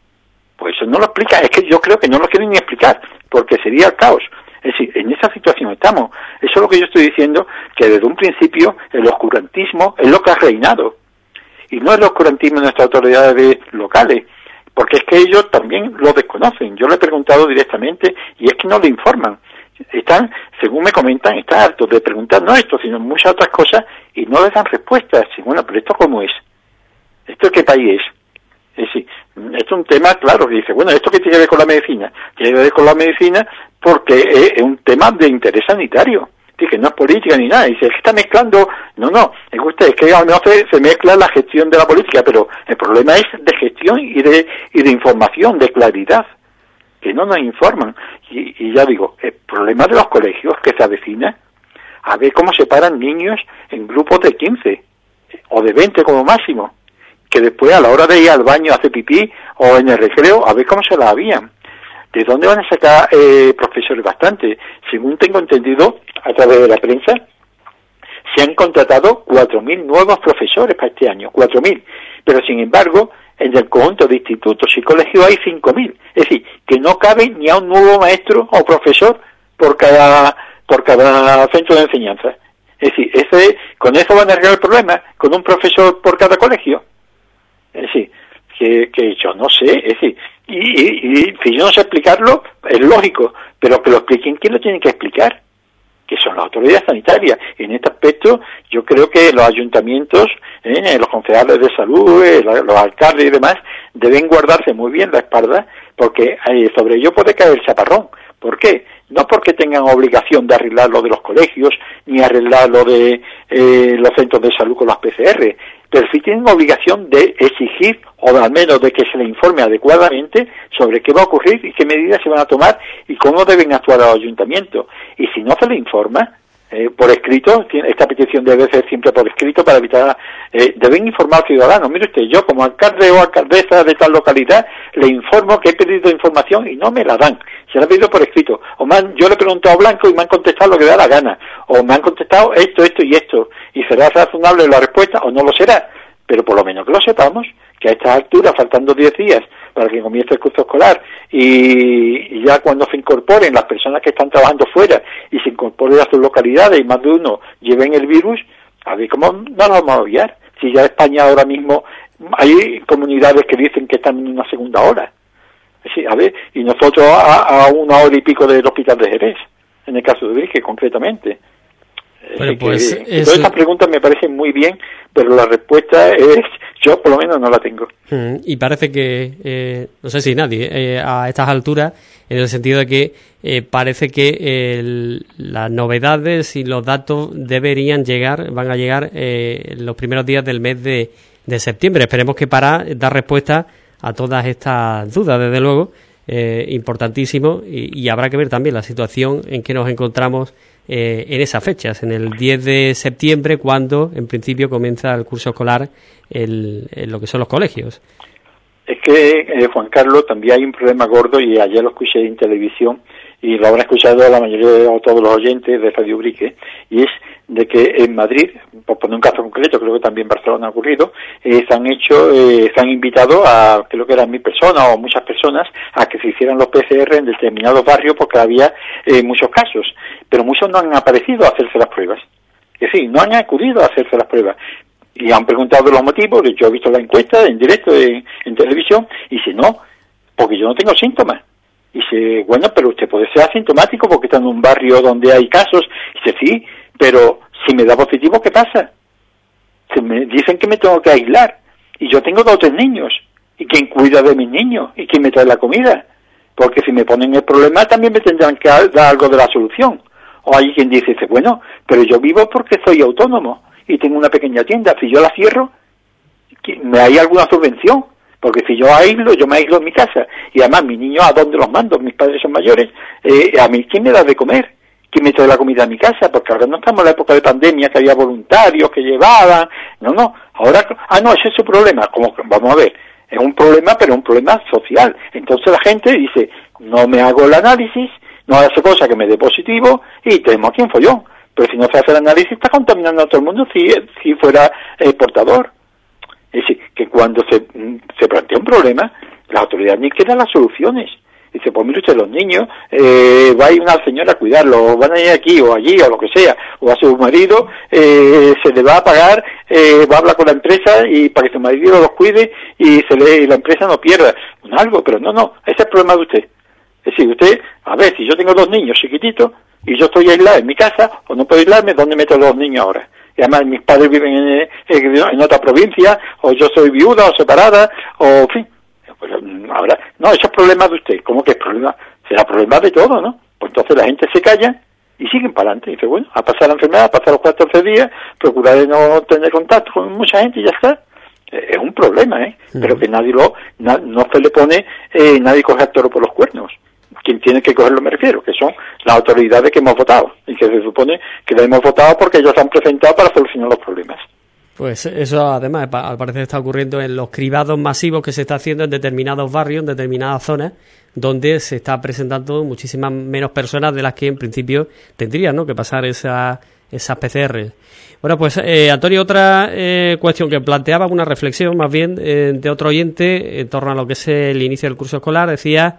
Pues eso no lo explica, es que yo creo que no lo quieren ni explicar, porque sería el caos. Es decir, en esa situación estamos. Eso es lo que yo estoy diciendo, que desde un principio el oscurantismo es lo que ha reinado. Y no el oscurantismo de nuestras autoridades locales, porque es que ellos también lo desconocen. Yo le he preguntado directamente y es que no le informan. Están, según me comentan, están hartos de preguntar no esto, sino muchas otras cosas y no les dan respuestas. Y bueno, pero ¿esto cómo es? ¿Esto qué país es? Es decir, esto es un tema, claro, que dice, bueno, ¿esto qué tiene que ver con la medicina? Tiene que ver con la medicina porque es un tema de interés sanitario, que no es política ni nada. Dice, es que está mezclando, no, es que a lo mejor se mezcla la gestión de la política, pero el problema es de gestión y de información, de claridad, que no nos informan. Y ya digo, el problema de los colegios que se avecina, a ver cómo separan niños en grupos de 15 o de 20 como máximo, que después a la hora de ir al baño a hacer pipí o en el recreo, a ver cómo se la habían. ¿De dónde van a sacar profesores bastante? Según tengo entendido, a través de la prensa, se han contratado 4.000 nuevos profesores para este año, 4.000. Pero sin embargo, en el conjunto de institutos y colegios hay 5.000. Es decir, que no cabe ni a un nuevo maestro o profesor por cada centro de enseñanza. Es decir, con eso van a arreglar el problema, con un profesor por cada colegio. Es decir, que yo no sé, es decir, y si yo no sé explicarlo, es lógico, pero que lo expliquen, ¿quién lo tiene que explicar? Que son las autoridades sanitarias. Y en este aspecto, yo creo que los ayuntamientos, los concejales de salud, los alcaldes y demás, deben guardarse muy bien la espalda, porque sobre ello puede caer el chaparrón. ¿Por qué? No porque tengan obligación de arreglar lo de los colegios, ni arreglar lo de los centros de salud con las PCR, pero sí tienen obligación de exigir, o al menos de que se le informe adecuadamente sobre qué va a ocurrir y qué medidas se van a tomar y cómo deben actuar los ayuntamientos. Y si no se le informa, por escrito, esta petición debe ser siempre por escrito para evitar, deben informar al ciudadano. Mire usted, yo como alcalde o alcaldesa de tal localidad, le informo que he pedido información y no me la dan. Se la he pedido por escrito. Yo le he preguntado a Blanco y me han contestado lo que da la gana. O me han contestado esto y esto. Y será razonable la respuesta o no lo será. Pero por lo menos que lo sepamos, que a estas alturas, faltando 10 días para que comience el curso escolar y ya cuando se incorporen las personas que están trabajando fuera y se incorporen a sus localidades y más de uno lleven el virus, a ver cómo no nos vamos a obviar. Si ya España ahora mismo hay comunidades que dicen que están en una segunda ola. Sí, a ver, y nosotros a 1 hora y pico del hospital de Jerez, en el caso de Ubrique concretamente. Bueno, pues todas estas preguntas me parecen muy bien, pero la respuesta es, yo por lo menos no la tengo. Y parece que, no sé si nadie, a estas alturas, en el sentido de que parece que las novedades y los datos van a llegar los primeros días del mes de septiembre. Esperemos que para dar respuesta a todas estas dudas, desde luego, importantísimo, y habrá que ver también la situación en que nos encontramos en esas fechas, en el 10 de septiembre, cuando en principio comienza el curso escolar en lo que son los colegios. Es que, Juan Carlos, también hay un problema gordo, y ayer lo escuché en televisión, y lo habrán escuchado la mayoría de todos los oyentes de Radio Ubrique, y es de que en Madrid, por poner un caso concreto, creo que también en Barcelona ha ocurrido, se han invitado a, creo que eran 1000 personas o muchas personas, a que se hicieran los PCR en determinados barrios porque había muchos casos, pero muchos no han aparecido a hacerse las pruebas. Es decir, no han acudido a hacerse las pruebas. Y han preguntado los motivos, yo he visto la encuesta en directo en televisión, y dice, no, porque yo no tengo síntomas. Y dice, bueno, pero usted puede ser asintomático porque está en un barrio donde hay casos. Y dice, sí, pero si me da positivo, ¿qué pasa? Se me dicen que me tengo que aislar, y yo tengo 2 o 3 niños, y ¿quién cuida de mis niños? ¿Y quién me trae la comida? Porque si me ponen el problema, también me tendrán que dar algo de la solución. O hay quien dice, bueno, pero yo vivo porque soy autónomo, y tengo una pequeña tienda, si yo la cierro, ¿me hay alguna subvención? Porque si yo me aíslo en mi casa, y además mis niños, ¿a dónde los mando? Mis padres son mayores, a mí, ¿quién me da de comer? ¿Quién me trae la comida a mi casa? Porque ahora no estamos en la época de pandemia, que había voluntarios que llevaban, no, ahora, no, ese es su problema, vamos a ver, es un problema, pero un problema social. Entonces la gente dice, no me hago el análisis, no hace cosa que me dé positivo, y tenemos aquí un follón. Pero si no se hace el análisis, está contaminando a todo el mundo si fuera portador. Es decir, que cuando se plantea un problema, la autoridad ni quiere las soluciones. Dice, pues mire usted, los niños, va a ir una señora a cuidarlos, o van a ir aquí o allí, o lo que sea, o a su marido, se le va a pagar, va a hablar con la empresa y para que su marido los cuide y la empresa no pierda algo, pero no, ese es el problema de usted. Es decir, usted, a ver, si yo tengo 2 niños chiquititos, y yo estoy aislado en mi casa, o no puedo aislarme, ¿dónde meto a los niños ahora? Y además mis padres viven en otra provincia, o yo soy viuda o separada, o en fin. Pues ahora, no, eso es problema de usted. ¿Cómo que es problema? Será problema de todo, ¿no? Pues entonces la gente se calla y siguen para adelante. Y dice, bueno, a pasar la enfermedad, a pasar los 14 días, procurar de no tener contacto con mucha gente y ya está. Es un problema, pero que no se le pone, nadie coge al toro por los cuernos. Quien tiene que cogerlo, me refiero, que son las autoridades que hemos votado, y que se supone que las hemos votado porque ellos se han presentado para solucionar los problemas. Pues eso además al parecer está ocurriendo en los cribados masivos que se está haciendo en determinados barrios, en determinadas zonas, donde se está presentando muchísimas menos personas de las que en principio tendrían, ¿no?, que pasar esas PCR. Bueno, pues Antonio, otra cuestión que planteaba, una reflexión más bien de otro oyente en torno a lo que es el inicio del curso escolar, decía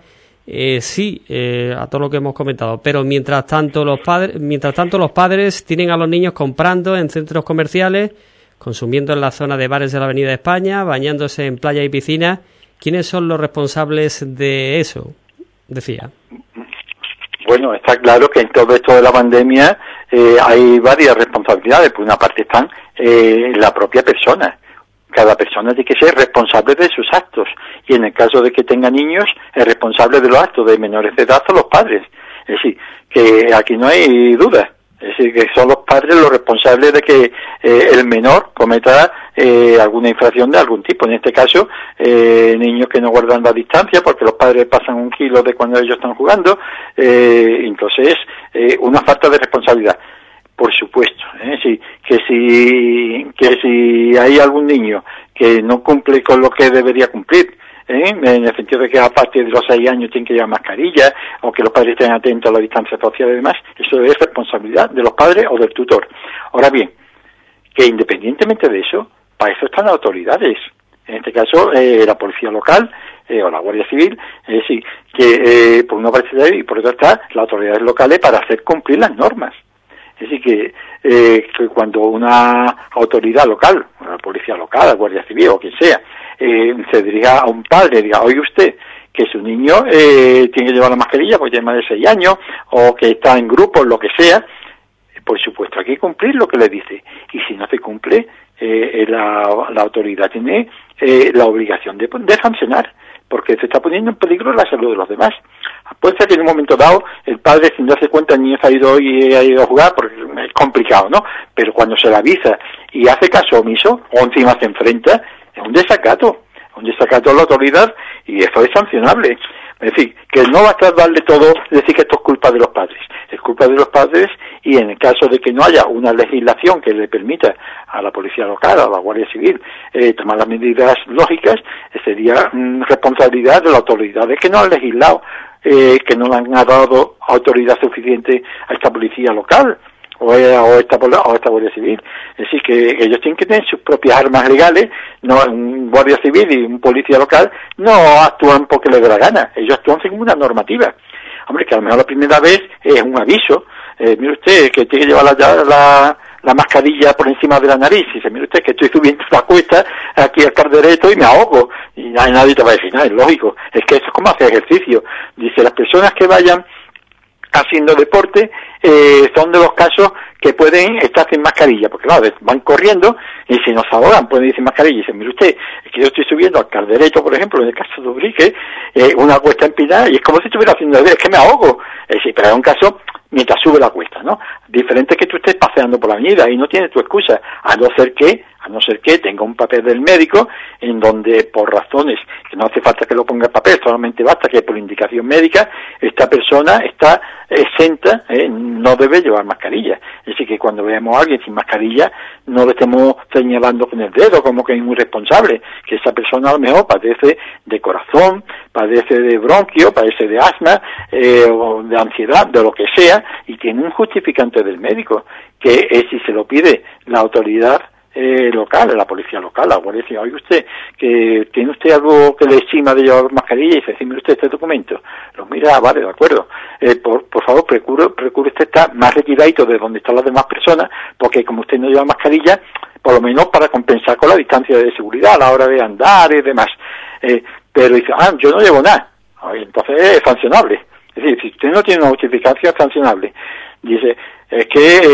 a todo lo que hemos comentado, pero mientras tanto los padres tienen a los niños comprando en centros comerciales, consumiendo en la zona de bares de la Avenida de España, bañándose en playa y piscina. ¿Quiénes son los responsables de eso? Decía. Bueno, está claro que en todo esto de la pandemia hay varias responsabilidades. Por una parte están la propia persona. Cada persona tiene que ser responsable de sus actos, y en el caso de que tenga niños, es responsable de los actos de menores de edad son los padres. Es decir, que aquí no hay duda. Es decir, que son los padres los responsables de que el menor cometa alguna infracción de algún tipo. En este caso, niños que no guardan la distancia porque los padres pasan 1 kilo de cuando ellos están jugando. Entonces, una falta de responsabilidad. Por supuesto, que si hay algún niño que no cumple con lo que debería cumplir, en el sentido de que a partir de los 6 años tienen que llevar mascarilla, o que los padres estén atentos a la distancia social y demás, eso es responsabilidad de los padres o del tutor. Ahora bien, que independientemente de eso, para eso están las autoridades. En este caso, la policía local o la Guardia Civil, es decir, que por una parte y por otra está las autoridades locales para hacer cumplir las normas. Es decir, que cuando una autoridad local, la policía local, la Guardia Civil o quien sea, se dirija a un padre y diga, oye usted, que su niño tiene que llevar la mascarilla porque tiene más de 6 años, o que está en grupos, lo que sea, por supuesto hay que cumplir lo que le dice. Y si no se cumple, la autoridad tiene la obligación de sancionar, porque se está poniendo en peligro la salud de los demás. Puede ser que en un momento dado el padre, sin darse cuenta, el niño se ha ido a jugar, porque es complicado, ¿no? Pero cuando se le avisa y hace caso omiso, o encima se enfrenta, es un desacato a la autoridad, y eso es sancionable. Es decir, que no basta darle todo, decir que esto es culpa de los padres. Es culpa de los padres, y en el caso de que no haya una legislación que le permita a la policía local, a la Guardia Civil, tomar las medidas lógicas, sería responsabilidad de las autoridades que no han legislado, que no le han dado autoridad suficiente a esta policía local o esta Guardia Civil. Es decir, que ellos tienen que tener sus propias armas legales. No, un Guardia Civil y un policía local no actúan porque les dé la gana, ellos actúan según una normativa. Hombre, que a lo mejor la primera vez es un aviso. Mire usted que tiene que llevar la mascarilla por encima de la nariz. Y dice, mire usted que estoy subiendo la cuesta aquí al Caldereto y me ahogo. Y nadie te va a decir nada, es lógico. Es que eso es como hacer ejercicio. Dice, las personas que vayan haciendo deporte son de los casos que pueden estar sin mascarilla, porque claro, van corriendo y si no se ahogan pueden ir sin mascarilla. Y dicen, mire usted, es que yo estoy subiendo al Caldereto, por ejemplo, en el caso de Ubrique, una cuesta empinada y es como si estuviera haciendo, es que me ahogo. Sí, pero es un caso mientras sube la cuesta, ¿no? Diferente que tú estés paseando por la avenida y no tienes tu excusa, a no ser que tenga un papel del médico en donde por razones que no hace falta que lo ponga en papel, solamente basta que por indicación médica esta persona está exenta, no debe llevar mascarilla. Es decir, que cuando veamos a alguien sin mascarilla no le estemos señalando con el dedo como que es muy responsable, que esa persona a lo mejor padece de corazón, padece de bronquio, padece de asma, o de ansiedad, de lo que sea, y tiene un justificante del médico, que es si se lo pide la autoridad local, la policía local, la guardia civil. Oye usted, que tiene usted algo que le exima de llevar mascarilla, y dice, sí, mire usted este documento, lo mira, vale, de acuerdo, por favor, procure usted estar más retiradito de donde están las demás personas, porque como usted no lleva mascarilla, por lo menos para compensar con la distancia de seguridad a la hora de andar y demás, pero dice, yo no llevo nada. Oye, entonces es sancionable. Es decir, si usted no tiene una justificación, es sancionable. Dice, es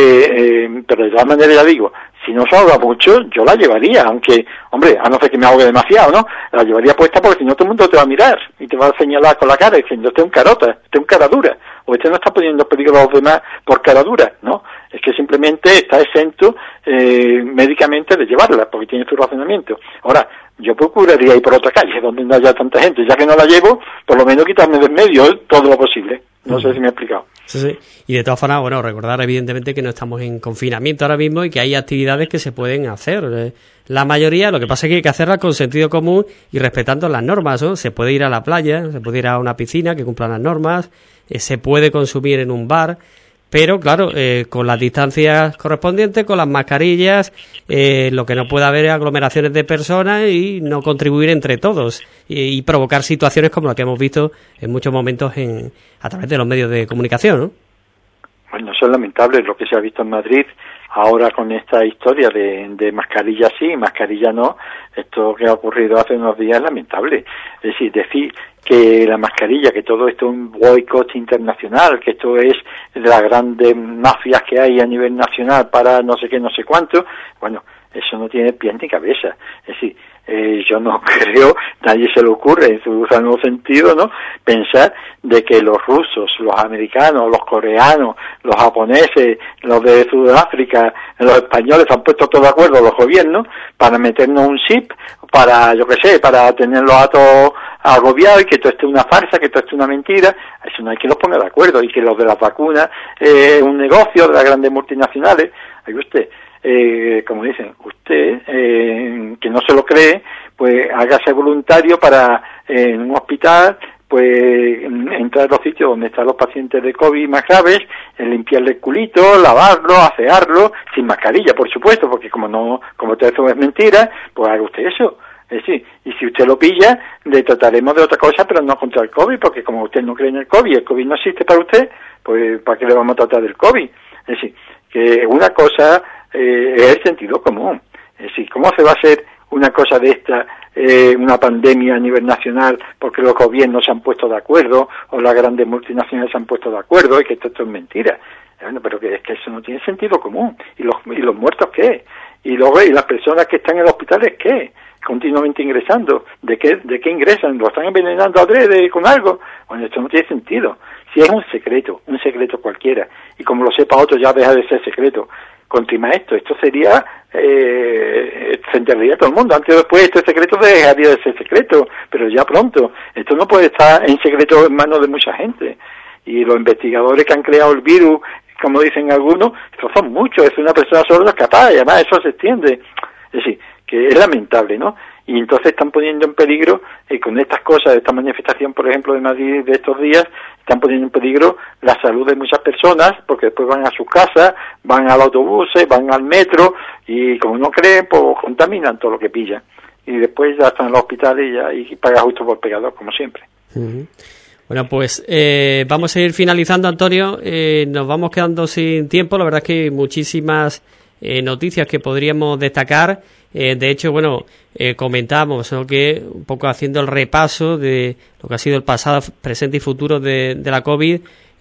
que, pero de todas maneras ya digo, si no se ahoga mucho, yo la llevaría, aunque, hombre, a no ser que me ahogue demasiado, ¿no? La llevaría puesta porque si no todo el mundo te va a mirar y te va a señalar con la cara diciendo, este es un carota, este es un cara dura, o este no está poniendo en peligro a los demás por cara dura, ¿no? Es que simplemente está exento médicamente de llevarla, porque tiene su razonamiento. Ahora, yo procuraría ir por otra calle donde no haya tanta gente, ya que no la llevo, por lo menos quitarme del medio todo lo posible. No sé si me he explicado. Sí. Y de todas formas, bueno, recordar evidentemente que no estamos en confinamiento ahora mismo y que hay actividades que se pueden hacer. La mayoría, lo que pasa es que hay que hacerlas con sentido común y respetando las normas, ¿no? Se puede ir a la playa, se puede ir a una piscina que cumpla las normas, se puede consumir en un bar, pero claro, con las distancias correspondientes, con las mascarillas, lo que no puede haber es aglomeraciones de personas y no contribuir entre todos y provocar situaciones como las que hemos visto en muchos momentos a través de los medios de comunicación, ¿no? Bueno, eso es lamentable lo que se ha visto en Madrid ahora con esta historia de mascarilla sí, mascarilla no. Esto que ha ocurrido hace unos días es lamentable. Es decir que la mascarilla, que todo esto es un boicot internacional, que esto es de las grandes mafias que hay a nivel nacional para no sé qué, no sé cuánto, bueno, eso no tiene pies ni cabeza. Es decir, yo no creo, nadie se le ocurre en su sano sentido, ¿no?, pensar de que los rusos, los americanos, los coreanos, los japoneses, los de Sudáfrica, los españoles han puesto todo de acuerdo, los gobiernos, para meternos un chip, para, yo qué sé, para tenerlos a todos agobiados y que todo esto es una farsa, que todo esto es una mentira. Eso no hay que los ponga de acuerdo, y que los de las vacunas un negocio de las grandes multinacionales. Ahí usted, como dicen, usted que no se lo cree, pues hágase voluntario para en un hospital, pues entrar a los sitios donde están los pacientes de COVID más graves, limpiarle el culito, lavarlo, asearlo, sin mascarilla, por supuesto, porque como todo eso es mentira, pues haga usted eso. Es decir, y si usted lo pilla, le trataremos de otra cosa, pero no contra el COVID, porque como usted no cree en el COVID, el COVID no existe para usted, pues ¿para qué le vamos a tratar del COVID? Es decir, que una cosa es el sentido común. Es decir, ¿cómo se va a hacer una cosa de esta, una pandemia a nivel nacional, porque los gobiernos se han puesto de acuerdo, o las grandes multinacionales se han puesto de acuerdo, y que esto es mentira? Bueno, pero que es que eso no tiene sentido común. ¿Y los muertos qué? Y luego, ¿y las personas que están en los hospitales qué? Continuamente ingresando. ¿De qué ingresan? ¿Lo están envenenando adrede con algo? Bueno, esto no tiene sentido. Si es un secreto cualquiera, y como lo sepa otro ya deja de ser secreto. Continúa esto sería, se enteraría todo el mundo. Antes o después este secreto dejaría de ser secreto, pero ya pronto. Esto no puede estar en secreto en manos de mucha gente. Y los investigadores que han creado el virus, como dicen algunos, estos son muchos, es una persona sola capaz, y además eso se extiende. Es decir, que es lamentable, ¿no? y entonces están poniendo en peligro, con estas cosas, esta manifestación, por ejemplo, de Madrid de estos días, están poniendo en peligro la salud de muchas personas, porque después van a sus casas, van al autobús, van al metro, y como no creen, pues contaminan todo lo que pillan. Y después ya están en los hospitales y paga justo por pecador, como siempre. Uh-huh. Bueno, pues vamos a ir finalizando, Antonio. Nos vamos quedando sin tiempo. La verdad es que hay muchísimas noticias que podríamos destacar. De hecho, bueno, comentamos, ¿no?, que un poco haciendo el repaso de lo que ha sido el pasado, presente y futuro de la COVID,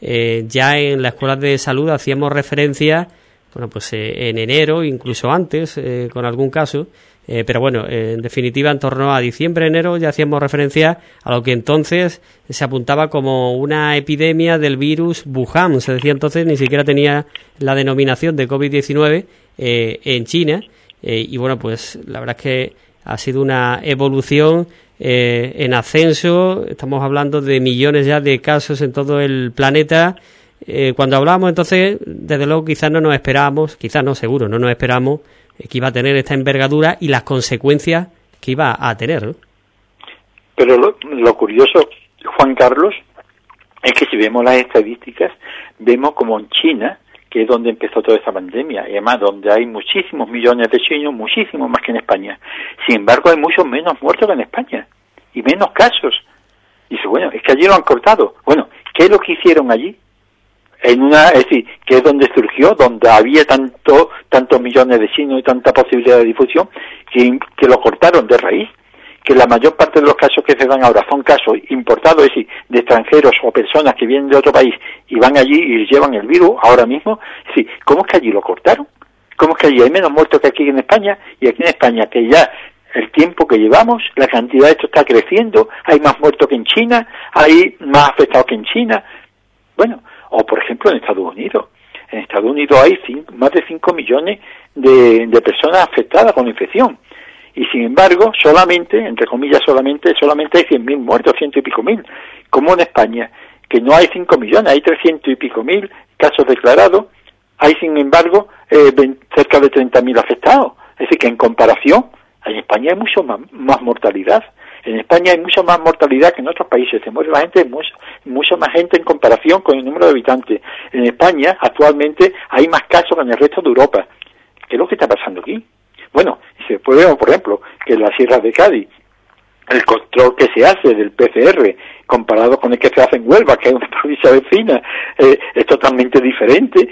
ya en la Escuela de Salud hacíamos referencia, bueno, pues en enero, incluso antes, con algún caso, pero bueno, en definitiva, en torno a diciembre, enero, ya hacíamos referencia a lo que entonces se apuntaba como una epidemia del virus Wuhan. Se decía entonces, ni siquiera tenía la denominación de COVID-19 en China. Y bueno, pues la verdad es que ha sido una evolución en ascenso. Estamos hablando de millones ya de casos en todo el planeta. Cuando hablábamos entonces, desde luego quizás no nos esperábamos, quizás no, seguro, no nos esperábamos que iba a tener esta envergadura y las consecuencias que iba a tener, ¿no? Pero lo curioso, Juan Carlos, es que si vemos las estadísticas, vemos como en China, que es donde empezó toda esta pandemia, y además donde hay muchísimos millones de chinos, muchísimos más que en España. Sin embargo, hay muchos menos muertos que en España, y menos casos. Y dice, bueno, es que allí lo han cortado. Bueno, ¿qué es lo que hicieron allí? Es decir, que es donde surgió, donde había tantos millones de chinos y tanta posibilidad de difusión, que lo cortaron de raíz. Que la mayor parte de los casos que se dan ahora son casos importados, es decir, de extranjeros o personas que vienen de otro país y van allí y llevan el virus ahora mismo. Es decir, ¿cómo es que allí lo cortaron? ¿Cómo es que allí hay menos muertos que aquí en España? Y aquí en España, que ya el tiempo que llevamos, la cantidad de esto está creciendo, hay más muertos que en China, hay más afectados que en China. Bueno, o por ejemplo en Estados Unidos. En Estados Unidos hay más de 5 millones de personas afectadas con la infección. Y sin embargo, solamente, entre comillas solamente hay 100.000 muertos, 100 y pico mil. Como en España, que no hay 5 millones, hay 300 y pico mil casos declarados, hay sin embargo cerca de 30.000 afectados. Es decir, que en comparación, en España hay mucho más mortalidad. En España hay mucha más mortalidad que en otros países. Se muere la gente, mucha más gente en comparación con el número de habitantes. En España, actualmente, hay más casos que en el resto de Europa. ¿Qué es lo que está pasando aquí? Bueno, se puede ver, por ejemplo, que en las sierras de Cádiz, el control que se hace del PCR, comparado con el que se hace en Huelva, que es una provincia vecina, es totalmente diferente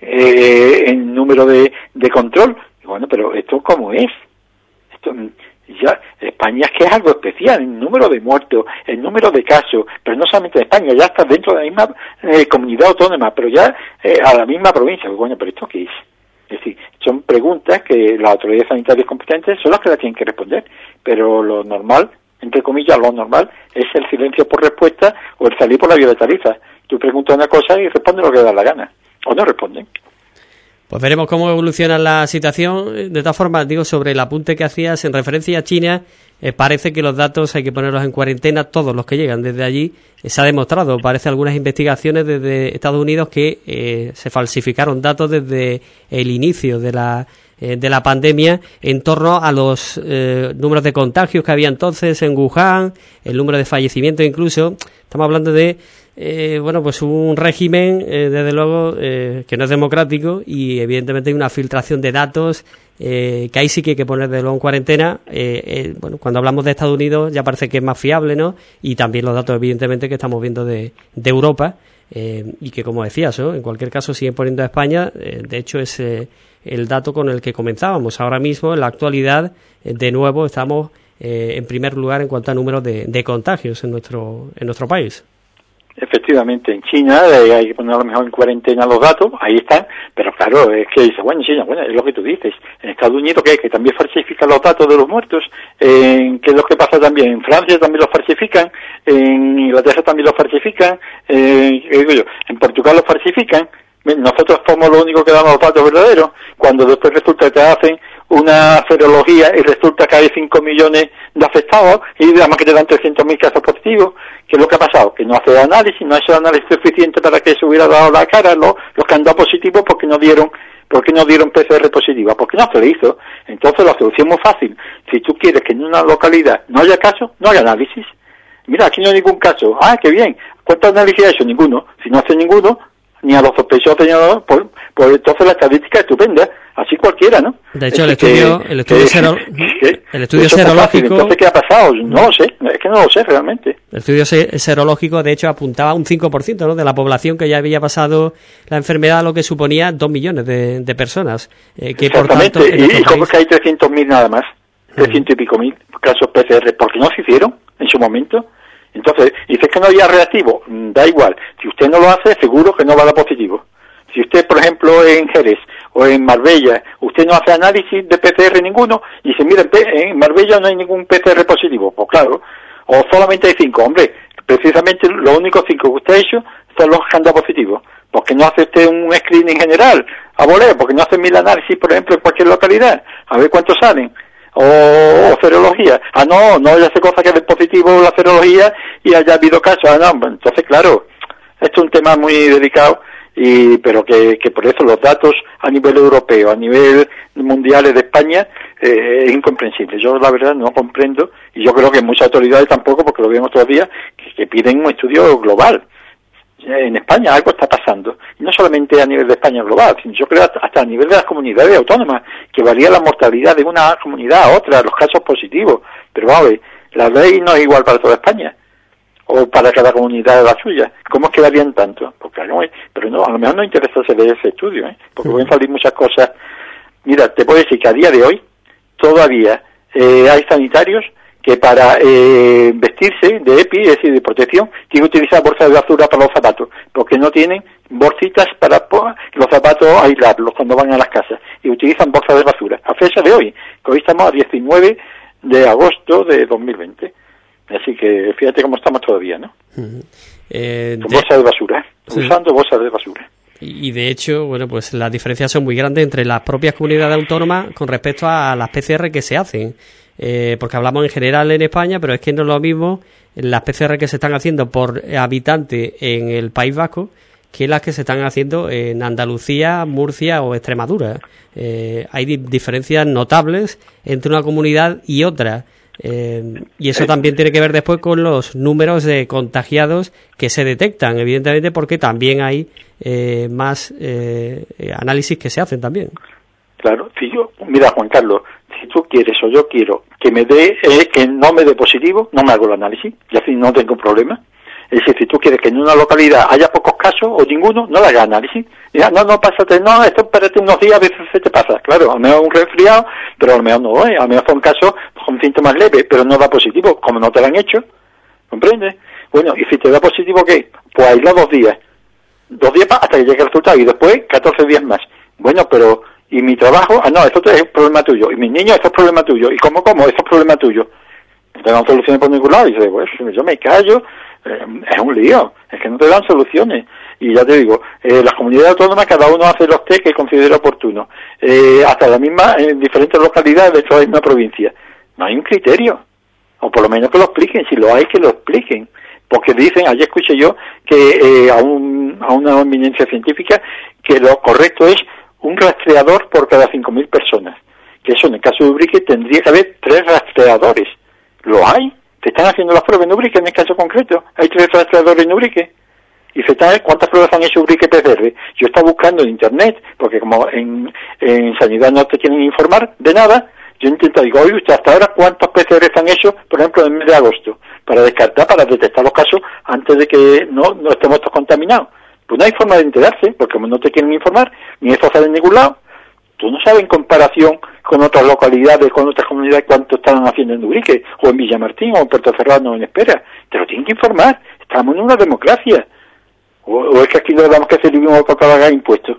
en número de control. Bueno, pero ¿esto cómo es? Esto ya España es que es algo especial, el número de muertos, el número de casos, pero no solamente en España, ya está dentro de la misma comunidad autónoma, pero ya a la misma provincia. Bueno, pero ¿esto qué es? Es decir, son preguntas que las autoridades sanitarias competentes son las que las tienen que responder, pero lo normal, entre comillas, lo normal es el silencio por respuesta o el salir por la vía de tarifa. Tú preguntas una cosa y respondes lo que da la gana, o no responden. Pues veremos cómo evoluciona la situación. De todas formas, digo, sobre el apunte que hacías en referencia a China, parece que los datos hay que ponerlos en cuarentena, todos los que llegan desde allí. Se ha demostrado, parece algunas investigaciones desde Estados Unidos que se falsificaron datos desde el inicio de la pandemia en torno a los números de contagios que había entonces en Wuhan, el número de fallecimientos incluso. Estamos hablando de bueno, pues un régimen desde luego que no es democrático y evidentemente hay una filtración de datos que ahí sí que hay que poner de luego en cuarentena. Bueno, cuando hablamos de Estados Unidos ya parece que es más fiable, ¿no? Y también los datos evidentemente que estamos viendo de Europa y que, como decías, ¿no?, en cualquier caso siguen poniendo a España. De hecho es el dato con el que comenzábamos. Ahora mismo en la actualidad de nuevo estamos en primer lugar en cuanto a número de contagios en nuestro país. Efectivamente, en China hay que poner a lo mejor en cuarentena los datos, ahí están, pero claro, es que dice, bueno, China, bueno, es lo que tú dices. En Estados Unidos, que también falsifican los datos de los muertos, ¿qué es lo que pasa también? En Francia también los falsifican, en Inglaterra también los falsifican, en Portugal los falsifican. Nosotros somos los únicos que damos los datos verdaderos, cuando después resulta que te hacen una serología y resulta que hay 5 millones de afectados y además que te dan 300.000 casos positivos. ¿Qué es lo que ha pasado? Que no hace análisis, no ha hecho análisis suficiente para que se hubiera dado la cara los que han dado positivos porque no dieron ¿Por qué no dieron PCR positiva? ¿Por qué no se le hizo? Entonces la solución es muy fácil. Si tú quieres que en una localidad no haya caso, no haga análisis. Mira, aquí no hay ningún caso. Ah, qué bien. ¿Cuántos análisis ha hecho? Ninguno. Si no hace ninguno, ni a los sospechosos, ni a los... Pues entonces la estadística es estupenda. Así cualquiera, ¿no? De hecho, el estudio serológico... Entonces, ¿qué ha pasado? No lo sé. Es que no lo sé realmente. El estudio serológico, de hecho, apuntaba a un 5%, ¿no?, de la población que ya había pasado la enfermedad, lo que suponía 2 millones de personas. Que por tanto, y como que hay 300.000 nada más. 300 y pico mil casos PCR. ¿Por qué no se hicieron en su momento? Entonces, dice que no había reactivo. Da igual. Si usted no lo hace, seguro que no va a dar positivo. Si usted, por ejemplo, en Jerez o en Marbella, usted no hace análisis de PCR ninguno, y dice, mira, en Marbella no hay ningún PCR positivo. Pues claro. O solamente hay 5. Hombre, precisamente los únicos 5 que usted ha hecho son los que han dado positivos. ¿Por qué no hace usted un screening general a voleo? ¿Por qué no hace 1000 análisis, por ejemplo, en cualquier localidad? A ver cuántos salen. O serología. Ah, no ya sé cosa que es positivo la serología y haya habido casos. Ah, no, entonces claro, esto es un tema muy delicado, pero que por eso los datos a nivel europeo, a nivel mundial de España, es incomprensible. Yo la verdad no comprendo, y yo creo que muchas autoridades tampoco, porque lo vemos todos los días, que piden un estudio global. En España algo está pasando, y no solamente a nivel de España global, sino yo creo hasta a nivel de las comunidades autónomas, que varía la mortalidad de una comunidad a otra, los casos positivos. Pero vamos, la ley no es igual para toda España, o para cada comunidad la suya. ¿Cómo es que varían tanto? Porque pero no, a lo mejor no interesa hacer ese estudio, porque pueden salir muchas cosas. Mira, te puedo decir que a día de hoy todavía hay sanitarios que para vestirse de EPI, es decir, de protección, tienen que utilizar bolsas de basura para los zapatos, porque no tienen bolsitas para los zapatos aislarlos cuando van a las casas, y utilizan bolsas de basura. A fecha de hoy, que hoy estamos a 19 de agosto de 2020. Así que fíjate cómo estamos todavía, ¿no? Con bolsas de basura, usando bolsas de basura. Y de hecho, bueno, pues las diferencias son muy grandes entre las propias comunidades autónomas con respecto a las PCR que se hacen. Porque hablamos en general en España, pero es que no es lo mismo las PCR que se están haciendo por habitante en el País Vasco que las que se están haciendo en Andalucía, Murcia o Extremadura. Hay diferencias notables entre una comunidad y otra. Y eso también tiene que ver después con los números de contagiados que se detectan, evidentemente, porque también hay más análisis que se hacen también. Claro, mira, Juan Carlos, si tú quieres o yo quiero que me dé, que no me dé positivo, no me hago el análisis, y así no tengo problema. Es decir, si tú quieres que en una localidad haya pocos casos o ninguno, no le hagas análisis. Ya, no, pásate, no, esto espérate unos días a ver si se te pasa. Claro, a lo mejor un resfriado, pero a lo mejor no, a lo mejor son casos con síntomas leves, pero no da positivo, como no te lo han hecho, ¿comprendes? Bueno, y si te da positivo, ¿qué? Pues aísla 2 días. 2 días hasta que llegue el resultado, y después 14 días más. Bueno, pero... ¿y mi trabajo? Ah, no, esto es problema tuyo. ¿Y mis niños? Esto es problema tuyo. ¿Y cómo? Esto es problema tuyo. No te dan soluciones por ningún lado. Y dices, pues yo me callo. Es un lío. Es que no te dan soluciones. Y ya te digo, las comunidades autónomas, cada uno hace los test que considera oportuno. Hasta la misma, en diferentes localidades de toda la misma provincia. No hay un criterio. O por lo menos que lo expliquen. Si lo hay, que lo expliquen. Porque dicen, ayer escuché yo, que a una eminencia científica, que lo correcto es un rastreador por cada 5.000 personas. Que eso, en el caso de Ubrique, tendría que haber 3 rastreadores. ¿Lo hay? ¿Te están haciendo las pruebas en Ubrique en el caso concreto? ¿Hay 3 rastreadores en Ubrique? ¿Y cuántas pruebas han hecho Ubrique PCR? Yo estaba buscando en Internet, porque como en Sanidad no te quieren informar de nada, yo digo, oye, usted hasta ahora, ¿cuántos PCR han hecho, por ejemplo, en el mes de agosto? Para descartar, para detectar los casos antes de que no estemos todos contaminados. Pues no hay forma de enterarse, porque como no te quieren informar, ni eso sale en ningún lado, tú no sabes en comparación con otras localidades, con otras comunidades, cuánto están haciendo en Ubrique, o en Villamartín, o en Puerto Cerrado, o en Espera. Te lo tienen que informar. Estamos en una democracia. O es que aquí no damos que hacer lo para pagar impuestos.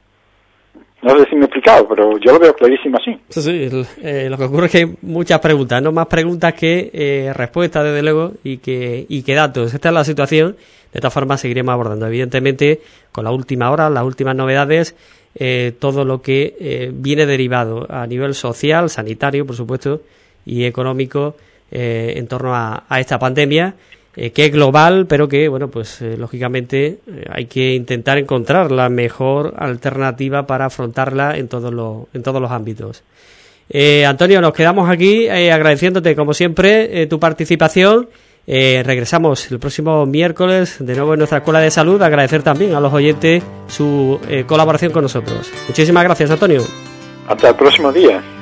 No sé si me he explicado, pero yo lo veo clarísimo así. Sí, lo que ocurre es que hay muchas preguntas, no más preguntas que respuestas, desde luego, y que datos. Esta es la situación. De todas formas, seguiremos abordando, evidentemente, con la última hora, las últimas novedades, todo lo que viene derivado a nivel social, sanitario, por supuesto, y económico en torno a esta pandemia, que es global, pero que, bueno, pues lógicamente hay que intentar encontrar la mejor alternativa para afrontarla en todos los ámbitos. Antonio, nos quedamos aquí agradeciéndote, como siempre, tu participación. Regresamos el próximo miércoles de nuevo en nuestra Escuela de Salud. Agradecer también a los oyentes su colaboración con nosotros. Muchísimas gracias, Antonio. Hasta el próximo día.